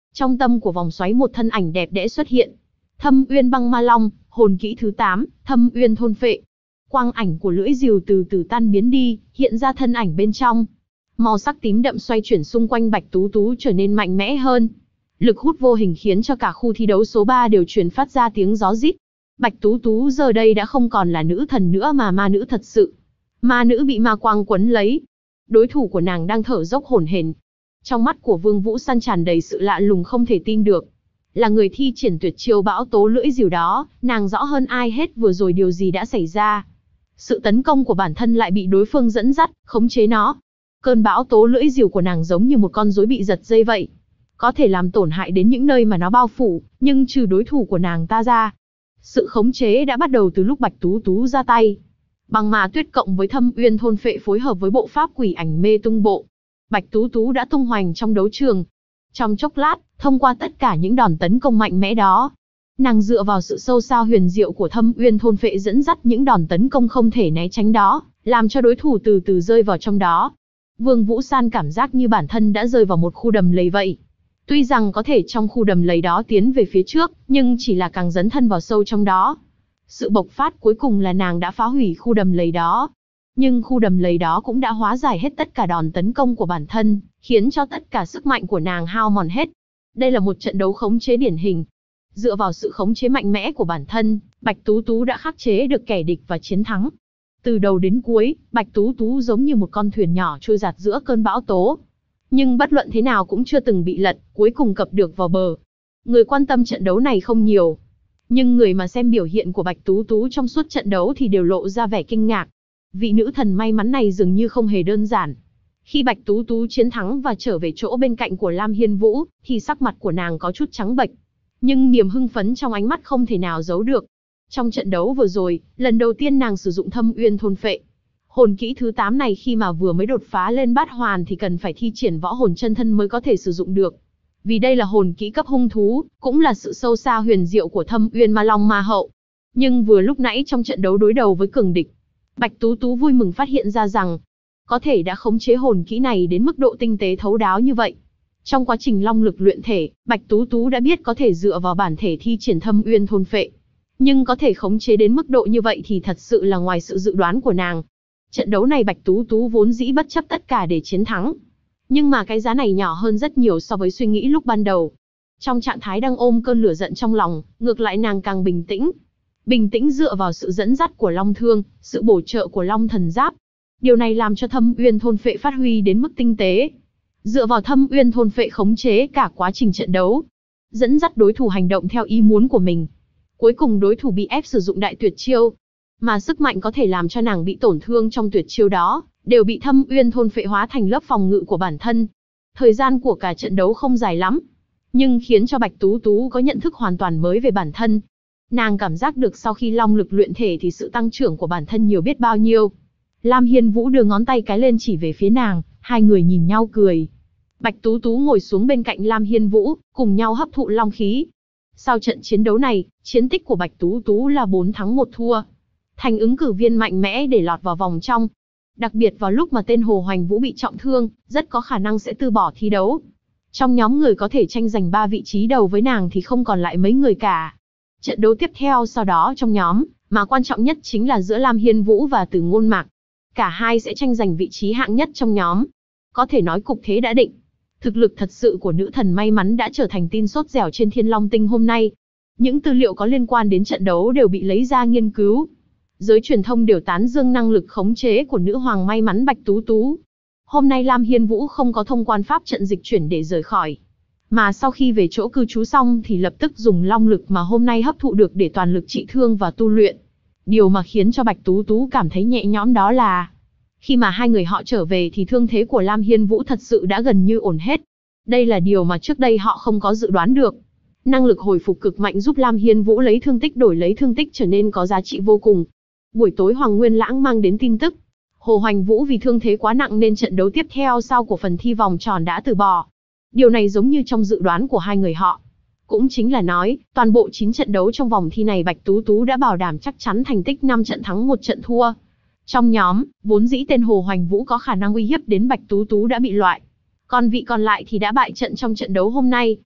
Trong tâm của vòng xoáy một thân ảnh đẹp đẽ xuất hiện. Thâm Uyên Băng Ma Long, hồn kỹ thứ 8, Thâm Uyên Thôn Phệ. Quang ảnh của lưỡi rìu từ từ tan biến đi, hiện ra thân ảnh bên trong. Màu sắc tím đậm xoay chuyển xung quanh Bạch Tú Tú trở nên mạnh mẽ hơn. Lực hút vô hình khiến cho cả khu thi đấu số 3 đều truyền phát ra tiếng gió rít. Bạch Tú Tú giờ đây đã không còn là nữ thần nữa mà ma nữ thật sự. Ma nữ bị ma quang quấn lấy. Đối thủ của nàng đang thở dốc hổn hển. Trong mắt của Vương Vũ San tràn đầy sự lạ lùng không thể tin được. Là người thi triển tuyệt chiêu bão tố lưỡi rìu đó, nàng rõ hơn ai hết vừa rồi điều gì đã xảy ra. Sự tấn công của bản thân lại bị đối phương dẫn dắt, khống chế nó. Cơn bão tố lưỡi rìu của nàng giống như một con rối bị giật dây vậy. Có thể làm tổn hại đến những nơi mà nó bao phủ, nhưng trừ đối thủ của nàng ta ra. Sự khống chế đã bắt đầu từ lúc Bạch Tú Tú ra tay. Băng Ma Tuyết cộng với Thâm Uyên Thôn Phệ phối hợp với bộ pháp Quỷ Ảnh Mê Tung Bộ. Bạch Tú Tú đã tung hoành trong đấu trường. Trong chốc lát, thông qua tất cả những đòn tấn công mạnh mẽ đó, nàng dựa vào sự sâu xa huyền diệu của Thâm Uyên Thôn Phệ dẫn dắt những đòn tấn công không thể né tránh đó, làm cho đối thủ từ từ rơi vào trong đó. Vương Vũ San cảm giác như bản thân đã rơi vào một khu đầm lầy vậy. Tuy rằng có thể trong khu đầm lầy đó tiến về phía trước, nhưng chỉ là càng dấn thân vào sâu trong đó. Sự bộc phát cuối cùng là nàng đã phá hủy khu đầm lầy đó. Nhưng khu đầm lầy đó cũng đã hóa giải hết tất cả đòn tấn công của bản thân, khiến cho tất cả sức mạnh của nàng hao mòn hết. Đây là một trận đấu khống chế điển hình. Dựa vào sự khống chế mạnh mẽ của bản thân, Bạch Tú Tú đã khắc chế được kẻ địch và chiến thắng. Từ đầu đến cuối, Bạch Tú Tú giống như một con thuyền nhỏ trôi dạt giữa cơn bão tố. Nhưng bất luận thế nào cũng chưa từng bị lật, cuối cùng cập được vào bờ. Người quan tâm trận đấu này không nhiều. Nhưng người mà xem biểu hiện của Bạch Tú Tú trong suốt trận đấu thì đều lộ ra vẻ kinh ngạc. Vị nữ thần may mắn này dường như không hề đơn giản. Khi Bạch Tú Tú chiến thắng và trở về chỗ bên cạnh của Lam Hiên Vũ, thì sắc mặt của nàng có chút trắng bệch. Nhưng niềm hưng phấn trong ánh mắt không thể nào giấu được. Trong trận đấu vừa rồi, lần đầu tiên nàng sử dụng Thâm Uyên Thôn Phệ. Hồn kỹ thứ 8 này khi mà vừa mới đột phá lên bát hoàn thì cần phải thi triển võ hồn chân thân mới có thể sử dụng được. Vì đây là hồn kỹ cấp hung thú, cũng là sự sâu xa huyền diệu của Thâm Uyên Ma Long Ma Hậu. Nhưng vừa lúc nãy trong trận đấu đối đầu với cường địch, Bạch Tú Tú vui mừng phát hiện ra rằng, có thể đã khống chế hồn kỹ này đến mức độ tinh tế thấu đáo như vậy. Trong quá trình long lực luyện thể, Bạch Tú Tú đã biết có thể dựa vào bản thể thi triển Thâm Uyên Thôn Phệ. Nhưng có thể khống chế đến mức độ như vậy thì thật sự là ngoài sự dự đoán của nàng. Trận đấu này Bạch Tú Tú vốn dĩ bất chấp tất cả để chiến thắng. Nhưng mà cái giá này nhỏ hơn rất nhiều so với suy nghĩ lúc ban đầu. Trong trạng thái đang ôm cơn lửa giận trong lòng, ngược lại nàng càng bình tĩnh. Bình tĩnh dựa vào sự dẫn dắt của Long Thương, sự bổ trợ của Long Thần Giáp. Điều này làm cho Thâm Uyên Thôn Phệ phát huy đến mức tinh tế. Dựa vào Thâm Uyên Thôn Phệ khống chế cả quá trình trận đấu, dẫn dắt đối thủ hành động theo ý muốn của mình. Cuối cùng đối thủ bị ép sử dụng đại tuyệt chiêu, mà sức mạnh có thể làm cho nàng bị tổn thương trong tuyệt chiêu đó, đều bị Thâm Uyên Thôn Phệ hóa thành lớp phòng ngự của bản thân. Thời gian của cả trận đấu không dài lắm, nhưng khiến cho Bạch Tú Tú có nhận thức hoàn toàn mới về bản thân. Nàng cảm giác được sau khi long lực luyện thể thì sự tăng trưởng của bản thân nhiều biết bao nhiêu. Lam Hiên Vũ đưa ngón tay cái lên chỉ về phía nàng, hai người nhìn nhau cười. Bạch Tú Tú ngồi xuống bên cạnh Lam Hiên Vũ, cùng nhau hấp thụ long khí. Sau trận chiến đấu này, chiến tích của Bạch Tú Tú là 4 thắng 1 thua. Thành ứng cử viên mạnh mẽ để lọt vào vòng trong. Đặc biệt vào lúc mà tên Hồ Hoành Vũ bị trọng thương, rất có khả năng sẽ từ bỏ thi đấu. Trong nhóm người có thể tranh giành 3 vị trí đầu với nàng thì không còn lại mấy người cả. Trận đấu tiếp theo sau đó trong nhóm, mà quan trọng nhất chính là giữa Lam Hiên Vũ và Từ Ngôn Mạc. Cả hai sẽ tranh giành vị trí hạng nhất trong nhóm. Có thể nói cục thế đã định. Thực lực thật sự của nữ thần may mắn đã trở thành tin sốt dẻo trên Thiên Long Tinh hôm nay. Những tư liệu có liên quan đến trận đấu đều bị lấy ra nghiên cứu. Giới truyền thông đều tán dương năng lực khống chế của nữ hoàng may mắn Bạch Tú Tú. Hôm nay Lam Hiên Vũ không có thông quan pháp trận dịch chuyển để rời khỏi. Mà sau khi về chỗ cư trú xong thì lập tức dùng long lực mà hôm nay hấp thụ được để toàn lực trị thương và tu luyện. Điều mà khiến cho Bạch Tú Tú cảm thấy nhẹ nhõm đó là, khi mà hai người họ trở về thì thương thế của Lam Hiên Vũ thật sự đã gần như ổn hết. Đây là điều mà trước đây họ không có dự đoán được. Năng lực hồi phục cực mạnh giúp Lam Hiên Vũ lấy thương tích đổi lấy thương tích trở nên có giá trị vô cùng. Buổi tối Hoàng Nguyên Lãng mang đến tin tức, Hồ Hoành Vũ vì thương thế quá nặng nên trận đấu tiếp theo sau của phần thi vòng tròn đã từ bỏ. Điều này giống như trong dự đoán của hai người họ. Cũng chính là nói, toàn bộ 9 trận đấu trong vòng thi này Bạch Tú Tú đã bảo đảm chắc chắn thành tích 5 trận thắng 1 trận thua. Trong nhóm, vốn dĩ tên Hồ Hoành Vũ có khả năng uy hiếp đến Bạch Tú Tú đã bị loại. Còn vị còn lại thì đã bại trận trong trận đấu hôm nay.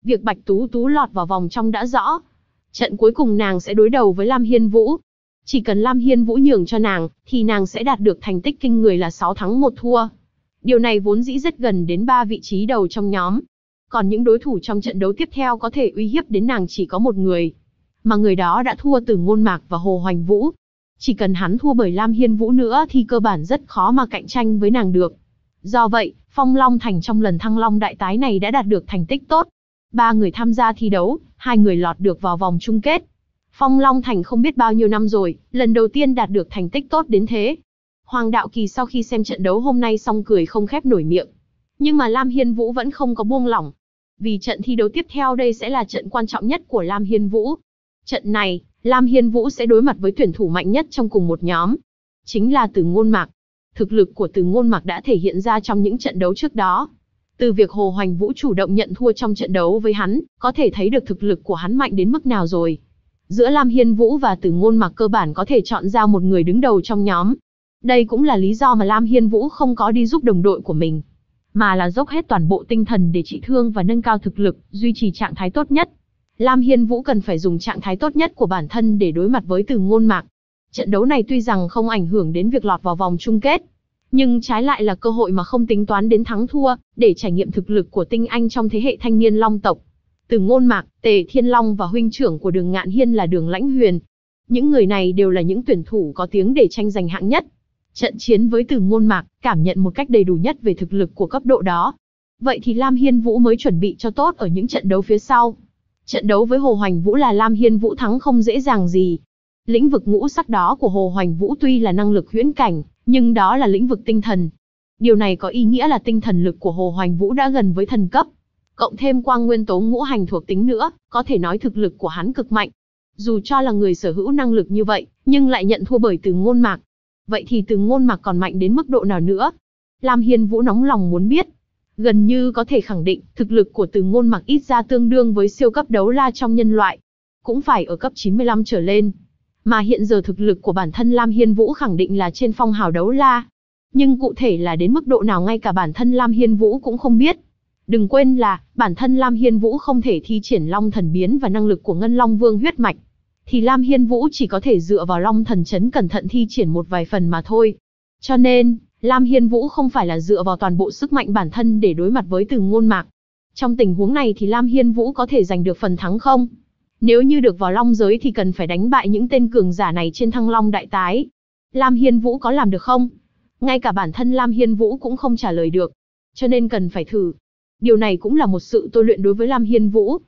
Việc Bạch Tú Tú lọt vào vòng trong đã rõ. Trận cuối cùng nàng sẽ đối đầu với Lam Hiên Vũ. Chỉ cần Lam Hiên Vũ nhường cho nàng, thì nàng sẽ đạt được thành tích kinh người là 6 thắng 1 thua. Điều này vốn dĩ rất gần đến 3 vị trí đầu trong nhóm. Còn những đối thủ trong trận đấu tiếp theo có thể uy hiếp đến nàng chỉ có một người. Mà người đó đã thua Từ Ngôn Mạc và Hồ Hoành Vũ. Chỉ cần hắn thua bởi Lam Hiên Vũ nữa thì cơ bản rất khó mà cạnh tranh với nàng được. Do vậy, Phong Long Thành trong lần Thăng Long đại tái này đã đạt được thành tích tốt. 3 người tham gia thi đấu, 2 người lọt được vào vòng chung kết. Phong Long Thành không biết bao nhiêu năm rồi, lần đầu tiên đạt được thành tích tốt đến thế. Hoàng Đạo Kỳ sau khi xem trận đấu hôm nay xong cười không khép nổi miệng. Nhưng mà Lam Hiên Vũ vẫn không có buông lỏng. Vì trận thi đấu tiếp theo đây sẽ là trận quan trọng nhất của Lam Hiên Vũ. Trận này, Lam Hiên Vũ sẽ đối mặt với tuyển thủ mạnh nhất trong cùng một nhóm. Chính là Từ Ngôn Mạc. Thực lực của Từ Ngôn Mạc đã thể hiện ra trong những trận đấu trước đó. Từ việc Hồ Hoành Vũ chủ động nhận thua trong trận đấu với hắn, có thể thấy được thực lực của hắn mạnh đến mức nào rồi. Giữa Lam Hiên Vũ và Từ Ngôn Mạc cơ bản có thể chọn ra một người đứng đầu trong nhóm. Đây cũng là lý do mà Lam Hiên Vũ không có đi giúp đồng đội của mình, mà là dốc hết toàn bộ tinh thần để trị thương và nâng cao thực lực, duy trì trạng thái tốt nhất. Lam Hiên Vũ cần phải dùng trạng thái tốt nhất của bản thân để đối mặt với Từ Ngôn Mạc. Trận đấu này tuy rằng không ảnh hưởng đến việc lọt vào vòng chung kết, nhưng trái lại là cơ hội mà không tính toán đến thắng thua, để trải nghiệm thực lực của tinh anh trong thế hệ thanh niên Long tộc. Từ Ngôn Mạc, Tề Thiên Long và huynh trưởng của Đường Ngạn Hiên là Đường Lãnh Huyền. Những người này đều là những tuyển thủ có tiếng để tranh giành hạng nhất. Trận chiến với Từ Ngôn Mạc, cảm nhận một cách đầy đủ nhất về thực lực của cấp độ đó. Vậy thì Lam Hiên Vũ mới chuẩn bị cho tốt ở những trận đấu phía sau. Trận đấu với Hồ Hoành Vũ là Lam Hiên Vũ thắng không dễ dàng gì. Lĩnh vực ngũ sắc đó của Hồ Hoành Vũ tuy là năng lực huyễn cảnh, nhưng đó là lĩnh vực tinh thần. Điều này có ý nghĩa là tinh thần lực của Hồ Hoành Vũ đã gần với thần cấp. Cộng thêm quang nguyên tố ngũ hành thuộc tính nữa, có thể nói thực lực của hắn cực mạnh. Dù cho là người sở hữu năng lực như vậy, nhưng lại nhận thua bởi Từ Ngôn Mạc. Vậy thì Từ Ngôn Mạc còn mạnh đến mức độ nào nữa? Lam Hiên Vũ nóng lòng muốn biết. Gần như có thể khẳng định, thực lực của Từ Ngôn Mạc ít ra tương đương với siêu cấp đấu la trong nhân loại. Cũng phải ở cấp 95 trở lên. Mà hiện giờ thực lực của bản thân Lam Hiên Vũ khẳng định là trên phong hào đấu la. Nhưng cụ thể là đến mức độ nào ngay cả bản thân Lam Hiên Vũ cũng không biết. Đừng quên là, bản thân Lam Hiên Vũ không thể thi triển Long Thần Biến và năng lực của Ngân Long Vương huyết mạch. Thì Lam Hiên Vũ chỉ có thể dựa vào Long Thần Chấn cẩn thận thi triển một vài phần mà thôi. Cho nên, Lam Hiên Vũ không phải là dựa vào toàn bộ sức mạnh bản thân để đối mặt với Từ Ngôn Mạc. Trong tình huống này thì Lam Hiên Vũ có thể giành được phần thắng không? Nếu như được vào Long giới thì cần phải đánh bại những tên cường giả này trên Thăng Long đại tái. Lam Hiên Vũ có làm được không? Ngay cả bản thân Lam Hiên Vũ cũng không trả lời được. Cho nên cần phải thử. Điều này cũng là một sự tôi luyện đối với Lam Hiên Vũ.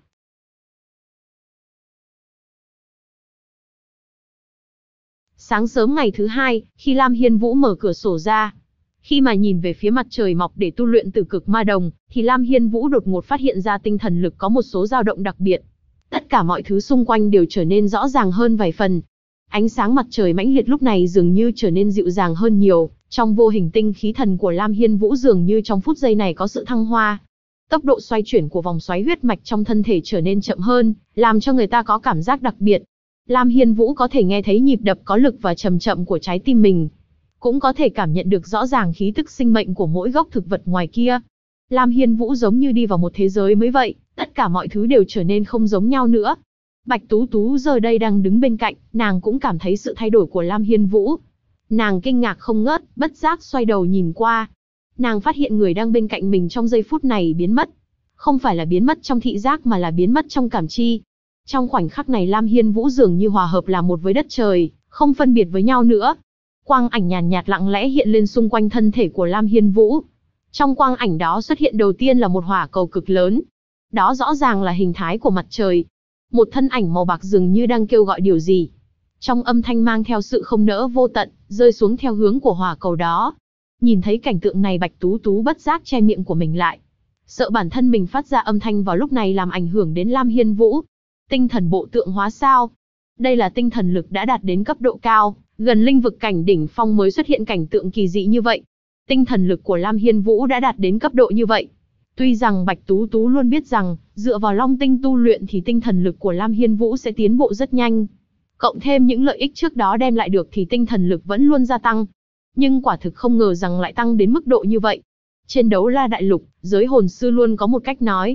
Sáng sớm ngày thứ hai, khi Lam Hiên Vũ mở cửa sổ ra, khi mà nhìn về phía mặt trời mọc để tu luyện Tử Cực Ma Đồng, thì Lam Hiên Vũ đột ngột phát hiện ra tinh thần lực có một số dao động đặc biệt. Tất cả mọi thứ xung quanh đều trở nên rõ ràng hơn vài phần. Ánh sáng mặt trời mãnh liệt lúc này dường như trở nên dịu dàng hơn nhiều, trong vô hình tinh khí thần của Lam Hiên Vũ dường như trong phút giây này có sự thăng hoa. Tốc độ xoay chuyển của vòng xoáy huyết mạch trong thân thể trở nên chậm hơn, làm cho người ta có cảm giác đặc biệt. Lam Hiên Vũ có thể nghe thấy nhịp đập có lực và chậm chậm của trái tim mình. Cũng có thể cảm nhận được rõ ràng khí tức sinh mệnh của mỗi gốc thực vật ngoài kia. Lam Hiên Vũ giống như đi vào một thế giới mới vậy, tất cả mọi thứ đều trở nên không giống nhau nữa. Bạch Tú Tú giờ đây đang đứng bên cạnh, nàng cũng cảm thấy sự thay đổi của Lam Hiên Vũ. Nàng kinh ngạc không ngớt, bất giác xoay đầu nhìn qua. Nàng phát hiện người đang bên cạnh mình trong giây phút này biến mất. Không phải là biến mất trong thị giác mà là biến mất trong cảm chi. Trong khoảnh khắc này Lam Hiên Vũ dường như hòa hợp là một với đất trời, không phân biệt với nhau nữa. Quang ảnh nhàn nhạt lặng lẽ hiện lên xung quanh thân thể của Lam Hiên Vũ. Trong quang ảnh đó xuất hiện đầu tiên là một hỏa cầu cực lớn. Đó rõ ràng là hình thái của mặt trời. Một thân ảnh màu bạc dường như đang kêu gọi điều gì. Trong âm thanh mang theo sự không nỡ vô tận, rơi xuống theo hướng của hỏa cầu đó. Nhìn thấy cảnh tượng này Bạch Tú Tú bất giác che miệng của mình lại. Sợ bản thân mình phát ra âm thanh vào lúc này làm ảnh hưởng đến Lam Hiên Vũ. Tinh thần bộ tượng hóa sao? Đây là tinh thần lực đã đạt đến cấp độ cao, gần linh vực cảnh đỉnh phong mới xuất hiện cảnh tượng kỳ dị như vậy. Tinh thần lực của Lam Hiên Vũ đã đạt đến cấp độ như vậy. Tuy rằng Bạch Tú Tú luôn biết rằng, dựa vào Long Tinh tu luyện thì tinh thần lực của Lam Hiên Vũ sẽ tiến bộ rất nhanh. Cộng thêm những lợi ích trước đó đem lại được thì tinh thần lực vẫn luôn gia tăng. Nhưng quả thực không ngờ rằng lại tăng đến mức độ như vậy. Trên Đấu La Đại Lục, giới hồn sư luôn có một cách nói.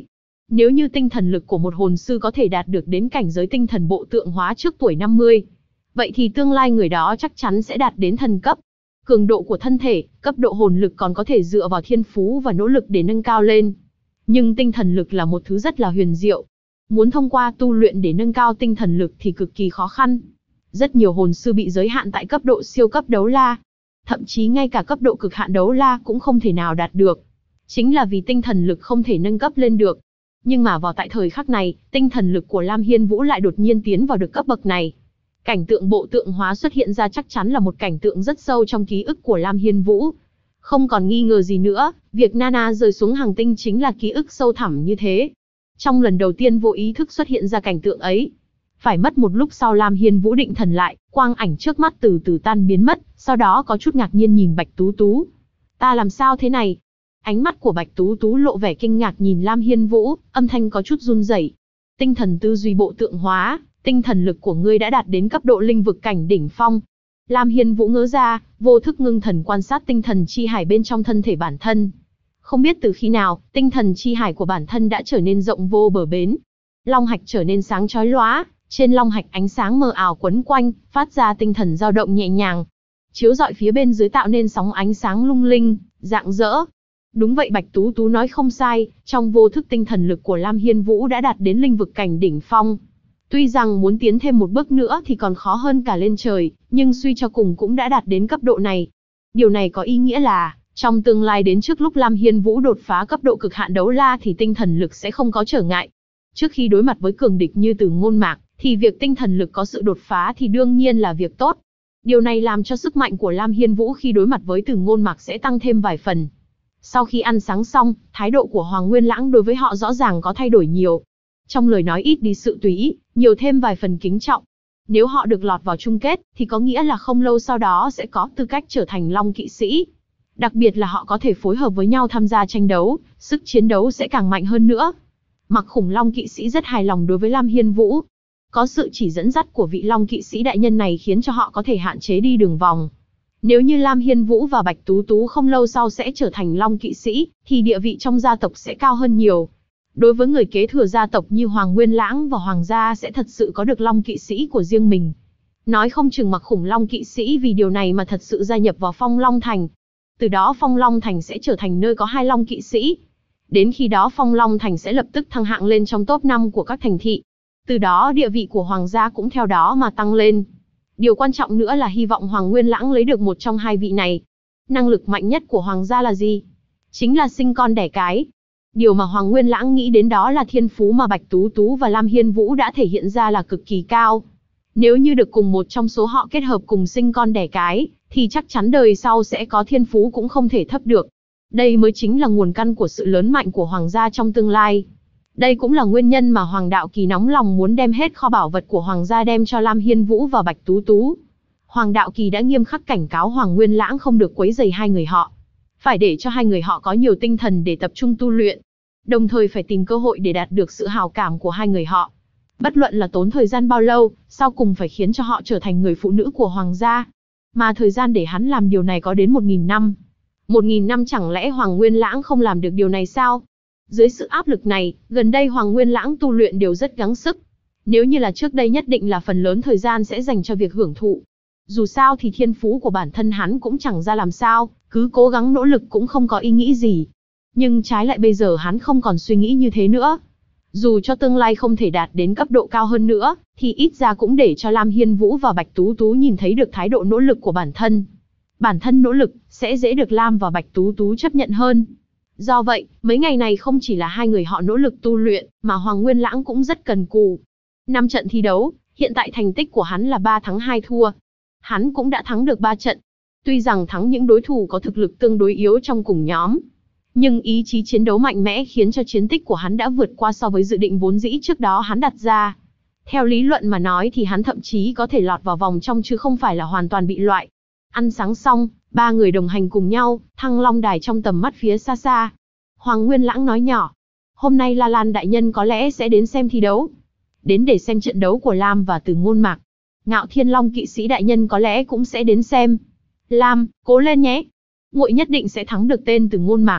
Nếu như tinh thần lực của một hồn sư có thể đạt được đến cảnh giới tinh thần bộ tượng hóa trước tuổi 50, vậy thì tương lai người đó chắc chắn sẽ đạt đến thần cấp. Cường độ của thân thể, cấp độ hồn lực còn có thể dựa vào thiên phú và nỗ lực để nâng cao lên. Nhưng tinh thần lực là một thứ rất là huyền diệu. Muốn thông qua tu luyện để nâng cao tinh thần lực thì cực kỳ khó khăn. Rất nhiều hồn sư bị giới hạn tại cấp độ siêu cấp đấu la. Thậm chí ngay cả cấp độ cực hạn đấu la cũng không thể nào đạt được. Chính là vì tinh thần lực không thể nâng cấp lên được. Nhưng mà vào tại thời khắc này, tinh thần lực của Lam Hiên Vũ lại đột nhiên tiến vào được cấp bậc này. Cảnh tượng bộ tượng hóa xuất hiện ra chắc chắn là một cảnh tượng rất sâu trong ký ức của Lam Hiên Vũ. Không còn nghi ngờ gì nữa, việc Nana rơi xuống hành tinh chính là ký ức sâu thẳm như thế. Trong lần đầu tiên vô ý thức xuất hiện ra cảnh tượng ấy. Phải mất một lúc sau Lam Hiên Vũ định thần lại, quang ảnh trước mắt từ từ tan biến mất, sau đó có chút ngạc nhiên nhìn Bạch Tú Tú. Ta làm sao thế này? Ánh mắt của Bạch Tú Tú lộ vẻ kinh ngạc nhìn Lam Hiên Vũ, âm thanh có chút run rẩy. Tinh thần tư duy bộ tượng hóa, tinh thần lực của ngươi đã đạt đến cấp độ linh vực cảnh đỉnh phong. Lam Hiên Vũ ngớ ra, vô thức ngưng thần quan sát tinh thần chi hải bên trong thân thể bản thân. Không biết từ khi nào, tinh thần chi hải của bản thân đã trở nên rộng vô bờ bến. Long hạch trở nên sáng chói lóa, trên long hạch ánh sáng mờ ảo quấn quanh, phát ra tinh thần dao động nhẹ nhàng. Chiếu rọi phía bên dưới tạo nên sóng ánh sáng lung linh, rạng rỡ. Đúng vậy, Bạch Tú Tú nói không sai, trong vô thức tinh thần lực của Lam Hiên Vũ đã đạt đến linh vực cảnh đỉnh phong. Tuy rằng muốn tiến thêm một bước nữa thì còn khó hơn cả lên trời, nhưng suy cho cùng cũng đã đạt đến cấp độ này. Điều này có ý nghĩa là, trong tương lai đến trước lúc Lam Hiên Vũ đột phá cấp độ cực hạn đấu la thì tinh thần lực sẽ không có trở ngại. Trước khi đối mặt với cường địch như Từ Ngôn Mạc, thì việc tinh thần lực có sự đột phá thì đương nhiên là việc tốt. Điều này làm cho sức mạnh của Lam Hiên Vũ khi đối mặt với Từ Ngôn Mạc sẽ tăng thêm vài phần. Sau khi ăn sáng xong, thái độ của Hoàng Nguyên Lãng đối với họ rõ ràng có thay đổi nhiều. Trong lời nói ít đi sự tùy ý, nhiều thêm vài phần kính trọng. Nếu họ được lọt vào chung kết, thì có nghĩa là không lâu sau đó sẽ có tư cách trở thành Long Kỵ Sĩ. Đặc biệt là họ có thể phối hợp với nhau tham gia tranh đấu, sức chiến đấu sẽ càng mạnh hơn nữa. Mặc Khủng Long Kỵ Sĩ rất hài lòng đối với Lam Hiên Vũ. Có sự chỉ dẫn dắt của vị Long Kỵ Sĩ đại nhân này khiến cho họ có thể hạn chế đi đường vòng. Nếu như Lam Hiên Vũ và Bạch Tú Tú không lâu sau sẽ trở thành Long Kỵ Sĩ, thì địa vị trong gia tộc sẽ cao hơn nhiều. Đối với người kế thừa gia tộc như Hoàng Nguyên Lãng và Hoàng gia sẽ thật sự có được Long Kỵ Sĩ của riêng mình. Nói không chừng Mặc Khủng Long Kỵ Sĩ vì điều này mà thật sự gia nhập vào Phong Long Thành. Từ đó Phong Long Thành sẽ trở thành nơi có 2 Long Kỵ Sĩ. Đến khi đó Phong Long Thành sẽ lập tức thăng hạng lên trong top 5 của các thành thị. Từ đó địa vị của Hoàng gia cũng theo đó mà tăng lên. Điều quan trọng nữa là hy vọng Hoàng Nguyên Lãng lấy được một trong 2 vị này. Năng lực mạnh nhất của Hoàng gia là gì? Chính là sinh con đẻ cái. Điều mà Hoàng Nguyên Lãng nghĩ đến đó là thiên phú mà Bạch Tú Tú và Lam Hiên Vũ đã thể hiện ra là cực kỳ cao. Nếu như được cùng một trong số họ kết hợp cùng sinh con đẻ cái, thì chắc chắn đời sau sẽ có thiên phú cũng không thể thấp được. Đây mới chính là nguồn căn của sự lớn mạnh của Hoàng gia trong tương lai. Đây cũng là nguyên nhân mà Hoàng Đạo Kỳ nóng lòng muốn đem hết kho bảo vật của Hoàng gia đem cho Lam Hiên Vũ và Bạch Tú Tú. Hoàng Đạo Kỳ đã nghiêm khắc cảnh cáo Hoàng Nguyên Lãng không được quấy rầy 2 người họ. Phải để cho 2 người họ có nhiều tinh thần để tập trung tu luyện. Đồng thời phải tìm cơ hội để đạt được sự hào cảm của 2 người họ. Bất luận là tốn thời gian bao lâu, sau cùng phải khiến cho họ trở thành người phụ nữ của Hoàng gia. Mà thời gian để hắn làm điều này có đến 1.000 năm. 1.000 năm chẳng lẽ Hoàng Nguyên Lãng không làm được điều này sao? Dưới sự áp lực này, gần đây Hoàng Nguyên Lãng tu luyện đều rất gắng sức. Nếu như là trước đây nhất định là phần lớn thời gian sẽ dành cho việc hưởng thụ. Dù sao thì thiên phú của bản thân hắn cũng chẳng ra làm sao, cứ cố gắng nỗ lực cũng không có ý nghĩ gì. Nhưng trái lại bây giờ hắn không còn suy nghĩ như thế nữa. Dù cho tương lai không thể đạt đến cấp độ cao hơn nữa, thì ít ra cũng để cho Lam Hiên Vũ và Bạch Tú Tú nhìn thấy được thái độ nỗ lực của bản thân. Bản thân nỗ lực, sẽ dễ được Lam và Bạch Tú Tú chấp nhận hơn. Do vậy, mấy ngày này không chỉ là 2 người họ nỗ lực tu luyện, mà Hoàng Nguyên Lãng cũng rất cần cù. 5 trận thi đấu, hiện tại thành tích của hắn là 3 thắng 2 thua. Hắn cũng đã thắng được 3 trận. Tuy rằng thắng những đối thủ có thực lực tương đối yếu trong cùng nhóm, nhưng ý chí chiến đấu mạnh mẽ khiến cho chiến tích của hắn đã vượt qua so với dự định vốn dĩ trước đó hắn đặt ra. Theo lý luận mà nói thì hắn thậm chí có thể lọt vào vòng trong chứ không phải là hoàn toàn bị loại. Ăn sáng xong, 3 người đồng hành cùng nhau, Thăng Long Đài trong tầm mắt phía xa xa. Hoàng Nguyên Lãng nói nhỏ, hôm nay La Lan đại nhân có lẽ sẽ đến xem thi đấu. Đến để xem trận đấu của Lam và Từ Ngôn Mạc. Ngạo Thiên Long Kỵ Sĩ đại nhân có lẽ cũng sẽ đến xem. Lam, cố lên nhé. Muội nhất định sẽ thắng được tên Từ Ngôn Mạc.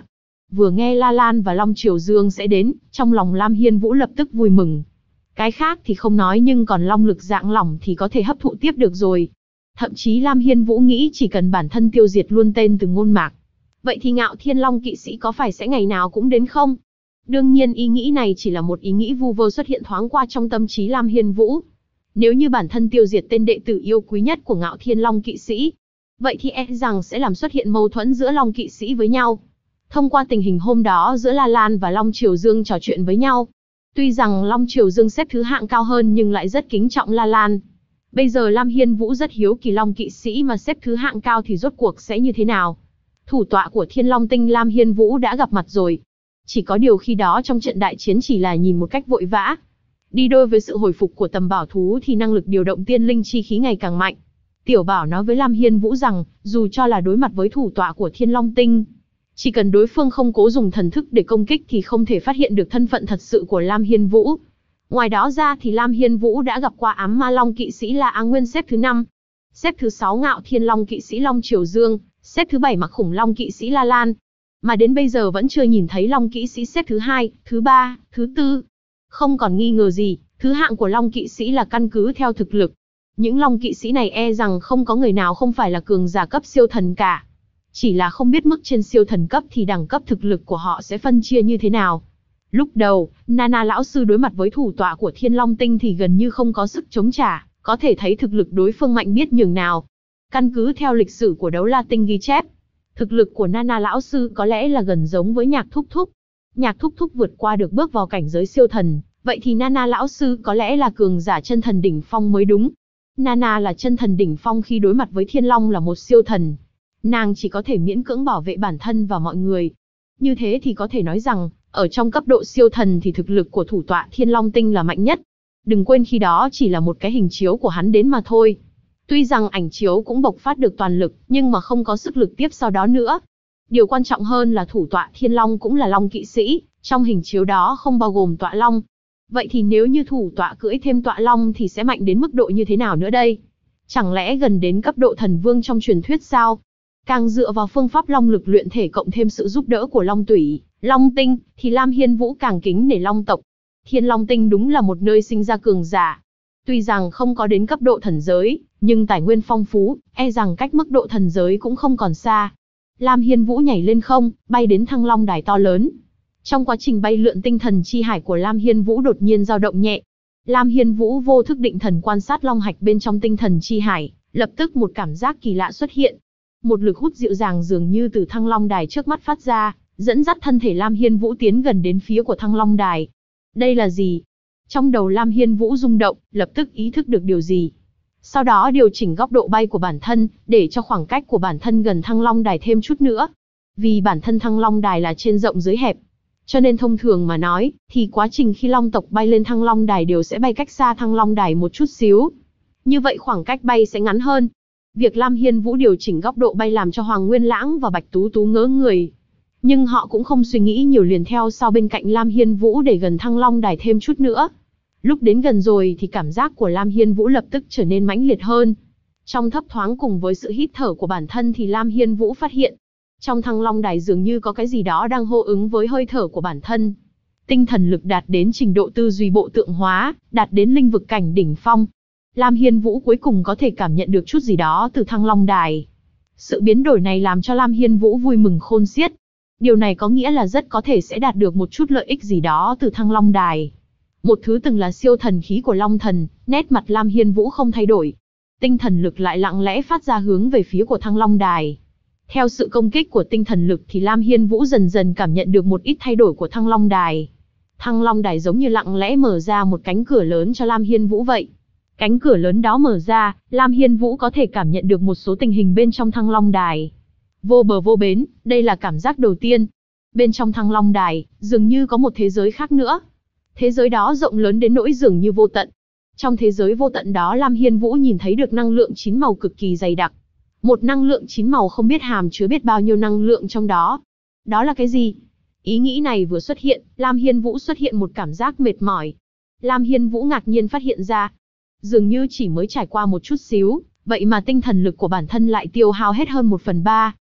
Vừa nghe La Lan và Long Triều Dương sẽ đến, trong lòng Lam Hiên Vũ lập tức vui mừng. Cái khác thì không nói, nhưng còn long lực dạng lỏng thì có thể hấp thụ tiếp được rồi. Thậm chí Lam Hiên Vũ nghĩ chỉ cần bản thân tiêu diệt luôn tên Từng Ngôn Mạc, vậy thì Ngạo Thiên Long kỵ sĩ có phải sẽ ngày nào cũng đến không? Đương nhiên ý nghĩ này chỉ là một ý nghĩ vu vơ xuất hiện thoáng qua trong tâm trí Lam Hiên Vũ. Nếu như bản thân tiêu diệt tên đệ tử yêu quý nhất của Ngạo Thiên Long kỵ sĩ, vậy thì e rằng sẽ làm xuất hiện mâu thuẫn giữa Long kỵ sĩ với nhau. Thông qua tình hình hôm đó giữa La Lan và Long Triều Dương trò chuyện với nhau, tuy rằng Long Triều Dương xếp thứ hạng cao hơn nhưng lại rất kính trọng La Lan. Bây giờ Lam Hiên Vũ rất hiếu kỳ Long kỵ sĩ mà xếp thứ hạng cao thì rốt cuộc sẽ như thế nào. Thủ tọa của Thiên Long Tinh Lam Hiên Vũ đã gặp mặt rồi. Chỉ có điều khi đó trong trận đại chiến chỉ là nhìn một cách vội vã. Đi đôi với sự hồi phục của tầm bảo thú thì năng lực điều động tiên linh chi khí ngày càng mạnh. Tiểu Bảo nói với Lam Hiên Vũ rằng, dù cho là đối mặt với thủ tọa của Thiên Long Tinh, chỉ cần đối phương không cố dùng thần thức để công kích thì không thể phát hiện được thân phận thật sự của Lam Hiên Vũ. Ngoài đó ra thì Lam Hiên Vũ đã gặp qua ám ma Long kỵ sĩ La Á Nguyên xếp thứ 5, xếp thứ 6 Ngạo Thiên Long kỵ sĩ Long Triều Dương, xếp thứ 7 Mặc Khủng Long kỵ sĩ La Lan. Mà đến bây giờ vẫn chưa nhìn thấy Long kỵ sĩ xếp thứ 2, thứ 3, thứ 4. Không còn nghi ngờ gì, thứ hạng của Long kỵ sĩ là căn cứ theo thực lực. Những Long kỵ sĩ này e rằng không có người nào không phải là cường giả cấp siêu thần cả. Chỉ là không biết mức trên siêu thần cấp thì đẳng cấp thực lực của họ sẽ phân chia như thế nào. Lúc đầu, Nana lão sư đối mặt với thủ tọa của Thiên Long Tinh thì gần như không có sức chống trả, có thể thấy thực lực đối phương mạnh biết nhường nào. Căn cứ theo lịch sử của Đấu La Tinh ghi chép, thực lực của Nana lão sư có lẽ là gần giống với Nhạc Thúc Thúc. Nhạc Thúc Thúc vượt qua được bước vào cảnh giới siêu thần, vậy thì Nana lão sư có lẽ là cường giả chân thần đỉnh phong mới đúng. Nana là chân thần đỉnh phong khi đối mặt với Thiên Long là một siêu thần. Nàng chỉ có thể miễn cưỡng bảo vệ bản thân và mọi người. Như thế thì có thể nói rằng, ở trong cấp độ siêu thần thì thực lực của thủ tọa Thiên Long Tinh là mạnh nhất. Đừng quên khi đó chỉ là một cái hình chiếu của hắn đến mà thôi. Tuy rằng ảnh chiếu cũng bộc phát được toàn lực, nhưng mà không có sức lực tiếp sau đó nữa. Điều quan trọng hơn là thủ tọa Thiên Long cũng là Long kỵ sĩ, trong hình chiếu đó không bao gồm tọa Long. Vậy thì nếu như thủ tọa cưỡi thêm tọa Long thì sẽ mạnh đến mức độ như thế nào nữa đây? Chẳng lẽ gần đến cấp độ thần vương trong truyền thuyết sao? Càng dựa vào phương pháp Long lực luyện thể cộng thêm sự giúp đỡ của Long Tủy, Long Tinh, thì Lam Hiên Vũ càng kính nể Long tộc. Thiên Long Tinh đúng là một nơi sinh ra cường giả. Tuy rằng không có đến cấp độ thần giới, nhưng tài nguyên phong phú, e rằng cách mức độ thần giới cũng không còn xa. Lam Hiên Vũ nhảy lên không, bay đến Thăng Long Đài to lớn. Trong quá trình bay lượn, tinh thần chi hải của Lam Hiên Vũ đột nhiên dao động nhẹ. Lam Hiên Vũ vô thức định thần quan sát long hạch bên trong tinh thần chi hải, lập tức một cảm giác kỳ lạ xuất hiện. Một lực hút dịu dàng dường như từ Thăng Long Đài trước mắt phát ra, dẫn dắt thân thể Lam Hiên Vũ tiến gần đến phía của Thăng Long Đài. Đây là gì? Trong đầu Lam Hiên Vũ rung động, lập tức ý thức được điều gì. Sau đó điều chỉnh góc độ bay của bản thân, để cho khoảng cách của bản thân gần Thăng Long Đài thêm chút nữa. Vì bản thân Thăng Long Đài là trên rộng dưới hẹp, cho nên thông thường mà nói, thì quá trình khi Long tộc bay lên Thăng Long Đài đều sẽ bay cách xa Thăng Long Đài một chút xíu. Như vậy khoảng cách bay sẽ ngắn hơn. Việc Lam Hiên Vũ điều chỉnh góc độ bay làm cho Hoàng Nguyên Lãng và Bạch Tú Tú ngỡ người. Nhưng họ cũng không suy nghĩ nhiều, liền theo sau bên cạnh Lam Hiên Vũ để gần Thăng Long Đài thêm chút nữa. Lúc đến gần rồi thì cảm giác của Lam Hiên Vũ lập tức trở nên mãnh liệt hơn. Trong thấp thoáng cùng với sự hít thở của bản thân thì Lam Hiên Vũ phát hiện, trong Thăng Long Đài dường như có cái gì đó đang hô ứng với hơi thở của bản thân. Tinh thần lực đạt đến trình độ tư duy bộ tượng hóa, đạt đến linh vực cảnh đỉnh phong. Lam Hiên Vũ cuối cùng có thể cảm nhận được chút gì đó từ Thăng Long Đài. Sự biến đổi này làm cho Lam Hiên Vũ vui mừng khôn xiết. Điều này có nghĩa là rất có thể sẽ đạt được một chút lợi ích gì đó từ Thăng Long Đài. Một thứ từng là siêu thần khí của Long Thần, nét mặt Lam Hiên Vũ không thay đổi. Tinh thần lực lại lặng lẽ phát ra hướng về phía của Thăng Long Đài. Theo sự công kích của tinh thần lực thì Lam Hiên Vũ dần dần cảm nhận được một ít thay đổi của Thăng Long Đài. Thăng Long Đài giống như lặng lẽ mở ra một cánh cửa lớn cho Lam Hiên Vũ vậy. Cánh cửa lớn đó mở ra, Lam Hiên Vũ có thể cảm nhận được một số tình hình bên trong Thăng Long Đài. Vô bờ vô bến, đây là cảm giác đầu tiên. Bên trong Thăng Long Đài, dường như có một thế giới khác nữa. Thế giới đó rộng lớn đến nỗi dường như vô tận. Trong thế giới vô tận đó Lam Hiên Vũ nhìn thấy được năng lượng 9 màu cực kỳ dày đặc. Một năng lượng 9 màu không biết hàm chứa biết bao nhiêu năng lượng trong đó. Đó là cái gì? Ý nghĩ này vừa xuất hiện, Lam Hiên Vũ xuất hiện một cảm giác mệt mỏi. Lam Hiên Vũ ngạc nhiên phát hiện ra, dường như chỉ mới trải qua một chút xíu, vậy mà tinh thần lực của bản thân lại tiêu hao hết hơn 1/3.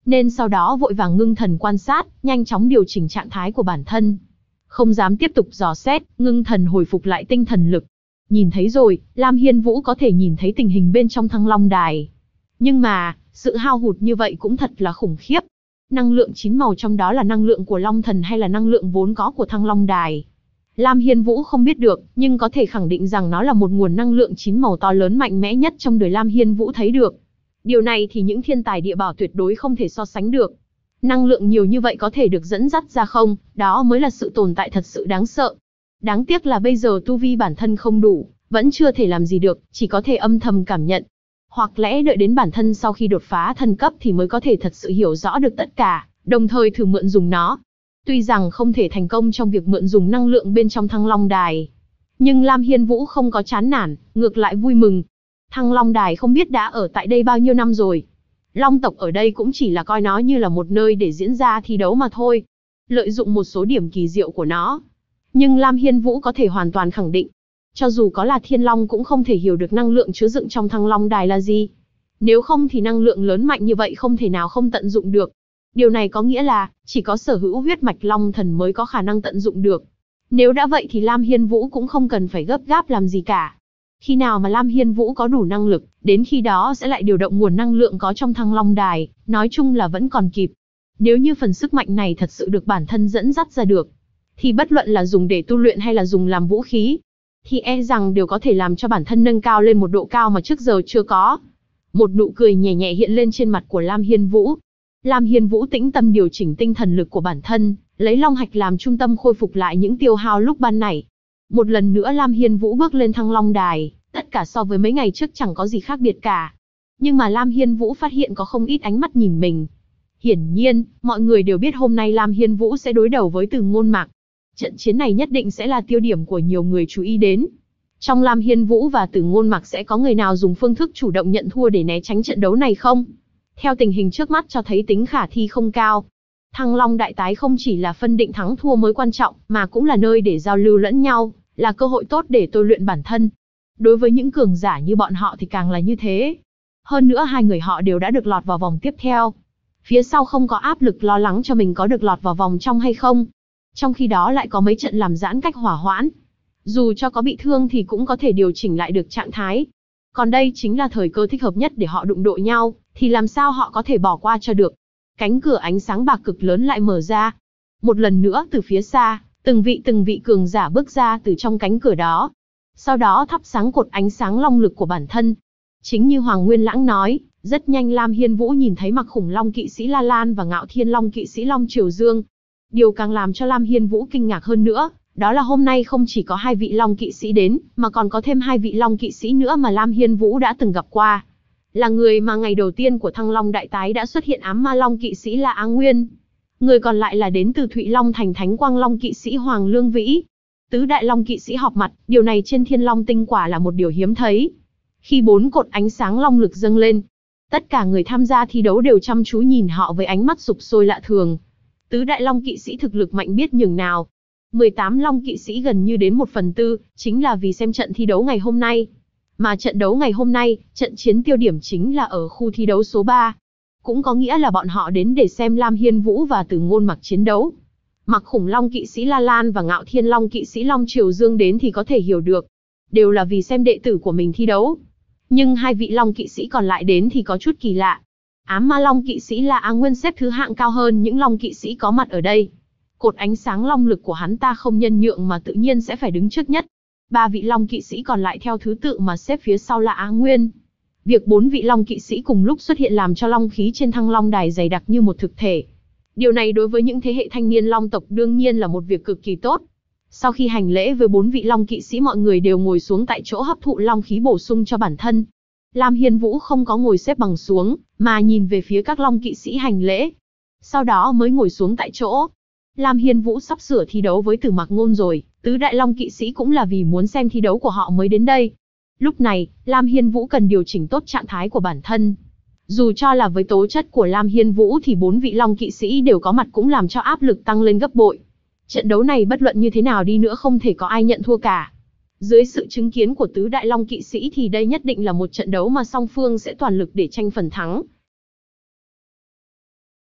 nên sau đó vội vàng ngưng thần quan sát, nhanh chóng điều chỉnh trạng thái của bản thân. Không dám tiếp tục dò xét, ngưng thần hồi phục lại tinh thần lực. Nhìn thấy rồi, Lam Hiên Vũ có thể nhìn thấy tình hình bên trong Thăng Long Đài. Nhưng mà, sự hao hụt như vậy cũng thật là khủng khiếp. Năng lượng 9 màu trong đó là năng lượng của Long Thần hay là năng lượng vốn có của Thăng Long Đài? Lam Hiên Vũ không biết được, nhưng có thể khẳng định rằng nó là một nguồn năng lượng 9 màu to lớn mạnh mẽ nhất trong đời Lam Hiên Vũ thấy được. Điều này thì những thiên tài địa bảo tuyệt đối không thể so sánh được. Năng lượng nhiều như vậy có thể được dẫn dắt ra không, đó mới là sự tồn tại thật sự đáng sợ. Đáng tiếc là bây giờ tu vi bản thân không đủ, vẫn chưa thể làm gì được, chỉ có thể âm thầm cảm nhận. Hoặc lẽ đợi đến bản thân sau khi đột phá thần cấp thì mới có thể thật sự hiểu rõ được tất cả, đồng thời thử mượn dùng nó. Tuy rằng không thể thành công trong việc mượn dùng năng lượng bên trong Thăng Long Đài, nhưng Lam Hiên Vũ không có chán nản, ngược lại vui mừng. Thăng Long Đài không biết đã ở tại đây bao nhiêu năm rồi. Long tộc ở đây cũng chỉ là coi nó như là một nơi để diễn ra thi đấu mà thôi. Lợi dụng một số điểm kỳ diệu của nó. Nhưng Lam Hiên Vũ có thể hoàn toàn khẳng định, cho dù có là Thiên Long cũng không thể hiểu được năng lượng chứa đựng trong Thăng Long Đài là gì. Nếu không thì năng lượng lớn mạnh như vậy không thể nào không tận dụng được. Điều này có nghĩa là, chỉ có sở hữu huyết mạch Long Thần mới có khả năng tận dụng được. Nếu đã vậy thì Lam Hiên Vũ cũng không cần phải gấp gáp làm gì cả. Khi nào mà Lam Hiên Vũ có đủ năng lực, đến khi đó sẽ lại điều động nguồn năng lượng có trong Thăng Long Đài, nói chung là vẫn còn kịp. Nếu như phần sức mạnh này thật sự được bản thân dẫn dắt ra được, thì bất luận là dùng để tu luyện hay là dùng làm vũ khí, thì e rằng đều có thể làm cho bản thân nâng cao lên một độ cao mà trước giờ chưa có. Một nụ cười nhẹ nhẹ hiện lên trên mặt của Lam Hiên Vũ. Lam Hiên Vũ tĩnh tâm điều chỉnh tinh thần lực của bản thân, lấy Long Hạch làm trung tâm khôi phục lại những tiêu hao lúc ban nãy. Một lần nữa Lam Hiên Vũ bước lên Thăng Long Đài, tất cả so với mấy ngày trước chẳng có gì khác biệt cả. Nhưng mà Lam Hiên Vũ phát hiện có không ít ánh mắt nhìn mình. Hiển nhiên, mọi người đều biết hôm nay Lam Hiên Vũ sẽ đối đầu với Từ Ngôn Mạc. Trận chiến này nhất định sẽ là tiêu điểm của nhiều người chú ý đến. Trong Lam Hiên Vũ và Từ Ngôn Mạc sẽ có người nào dùng phương thức chủ động nhận thua để né tránh trận đấu này không? Theo tình hình trước mắt cho thấy tính khả thi không cao. Thăng Long Đại Tái không chỉ là phân định thắng thua mới quan trọng, mà cũng là nơi để giao lưu lẫn nhau, là cơ hội tốt để tôi luyện bản thân. Đối với những cường giả như bọn họ thì càng là như thế. Hơn nữa hai người họ đều đã được lọt vào vòng tiếp theo. Phía sau không có áp lực lo lắng cho mình có được lọt vào vòng trong hay không. Trong khi đó lại có mấy trận làm giãn cách hỏa hoãn. Dù cho có bị thương thì cũng có thể điều chỉnh lại được trạng thái. Còn đây chính là thời cơ thích hợp nhất để họ đụng độ nhau, thì làm sao họ có thể bỏ qua cho được. Cánh cửa ánh sáng bạc cực lớn lại mở ra. Một lần nữa từ phía xa, từng vị cường giả bước ra từ trong cánh cửa đó. Sau đó thắp sáng cột ánh sáng long lực của bản thân. Chính như Hoàng Nguyên Lãng nói, rất nhanh Lam Hiên Vũ nhìn thấy Mặc Khủng Long kỵ sĩ La Lan và Ngạo Thiên Long kỵ sĩ Long Triều Dương. Điều càng làm cho Lam Hiên Vũ kinh ngạc hơn nữa, đó là hôm nay không chỉ có hai vị Long kỵ sĩ đến, mà còn có thêm hai vị Long kỵ sĩ nữa mà Lam Hiên Vũ đã từng gặp qua. Là người mà ngày đầu tiên của Thăng Long Đại Tái đã xuất hiện ám ma Long kỵ sĩ là Á Nguyên. Người còn lại là đến từ Thụy Long thành Thánh Quang Long kỵ sĩ Hoàng Lương Vĩ. Tứ đại Long kỵ sĩ họp mặt, điều này trên Thiên Long tinh quả là một điều hiếm thấy. Khi 4 cột ánh sáng long lực dâng lên, tất cả người tham gia thi đấu đều chăm chú nhìn họ với ánh mắt sục sôi lạ thường. Tứ đại Long kỵ sĩ thực lực mạnh biết nhường nào. 18 Long kỵ sĩ gần như đến 1/4, chính là vì xem trận thi đấu ngày hôm nay. Mà trận đấu ngày hôm nay, trận chiến tiêu điểm chính là ở khu thi đấu số 3. Cũng có nghĩa là bọn họ đến để xem Lam Hiên Vũ và Từ Ngôn Mạc chiến đấu. Mặc Khủng Long kỵ sĩ La Lan và Ngạo Thiên Long kỵ sĩ Long Triều Dương đến thì có thể hiểu được. Đều là vì xem đệ tử của mình thi đấu. Nhưng hai vị Long kỵ sĩ còn lại đến thì có chút kỳ lạ. Ám ma Long kỵ sĩ là Á Nguyên xếp thứ hạng cao hơn những Long kỵ sĩ có mặt ở đây. Cột ánh sáng long lực của hắn ta không nhân nhượng mà tự nhiên sẽ phải đứng trước nhất. 3 vị Long kỵ sĩ còn lại theo thứ tự mà xếp phía sau là Á Nguyên. Việc 4 vị Long kỵ sĩ cùng lúc xuất hiện làm cho long khí trên Thăng Long Đài dày đặc như một thực thể. Điều này đối với những thế hệ thanh niên Long tộc đương nhiên là một việc cực kỳ tốt. Sau khi hành lễ với 4 vị Long kỵ sĩ mọi người đều ngồi xuống tại chỗ hấp thụ long khí bổ sung cho bản thân. Lam Hiên Vũ không có ngồi xếp bằng xuống, mà nhìn về phía các Long kỵ sĩ hành lễ. Sau đó mới ngồi xuống tại chỗ. Lam Hiên Vũ sắp sửa thi đấu với Tử Mạc Ngôn rồi, tứ đại Long kỵ sĩ cũng là vì muốn xem thi đấu của họ mới đến đây. Lúc này, Lam Hiên Vũ cần điều chỉnh tốt trạng thái của bản thân. Dù cho là với tố chất của Lam Hiên Vũ thì 4 vị Long kỵ sĩ đều có mặt cũng làm cho áp lực tăng lên gấp bội. Trận đấu này bất luận như thế nào đi nữa không thể có ai nhận thua cả. Dưới sự chứng kiến của tứ đại Long kỵ sĩ thì đây nhất định là một trận đấu mà song phương sẽ toàn lực để tranh phần thắng.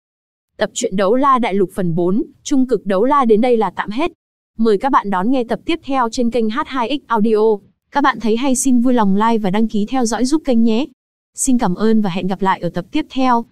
Tập truyện Đấu La Đại Lục phần 4, Trung cực Đấu La đến đây là tạm hết. Mời các bạn đón nghe tập tiếp theo trên kênh H2X Audio. Các bạn thấy hay xin vui lòng like và đăng ký theo dõi giúp kênh nhé. Xin cảm ơn và hẹn gặp lại ở tập tiếp theo.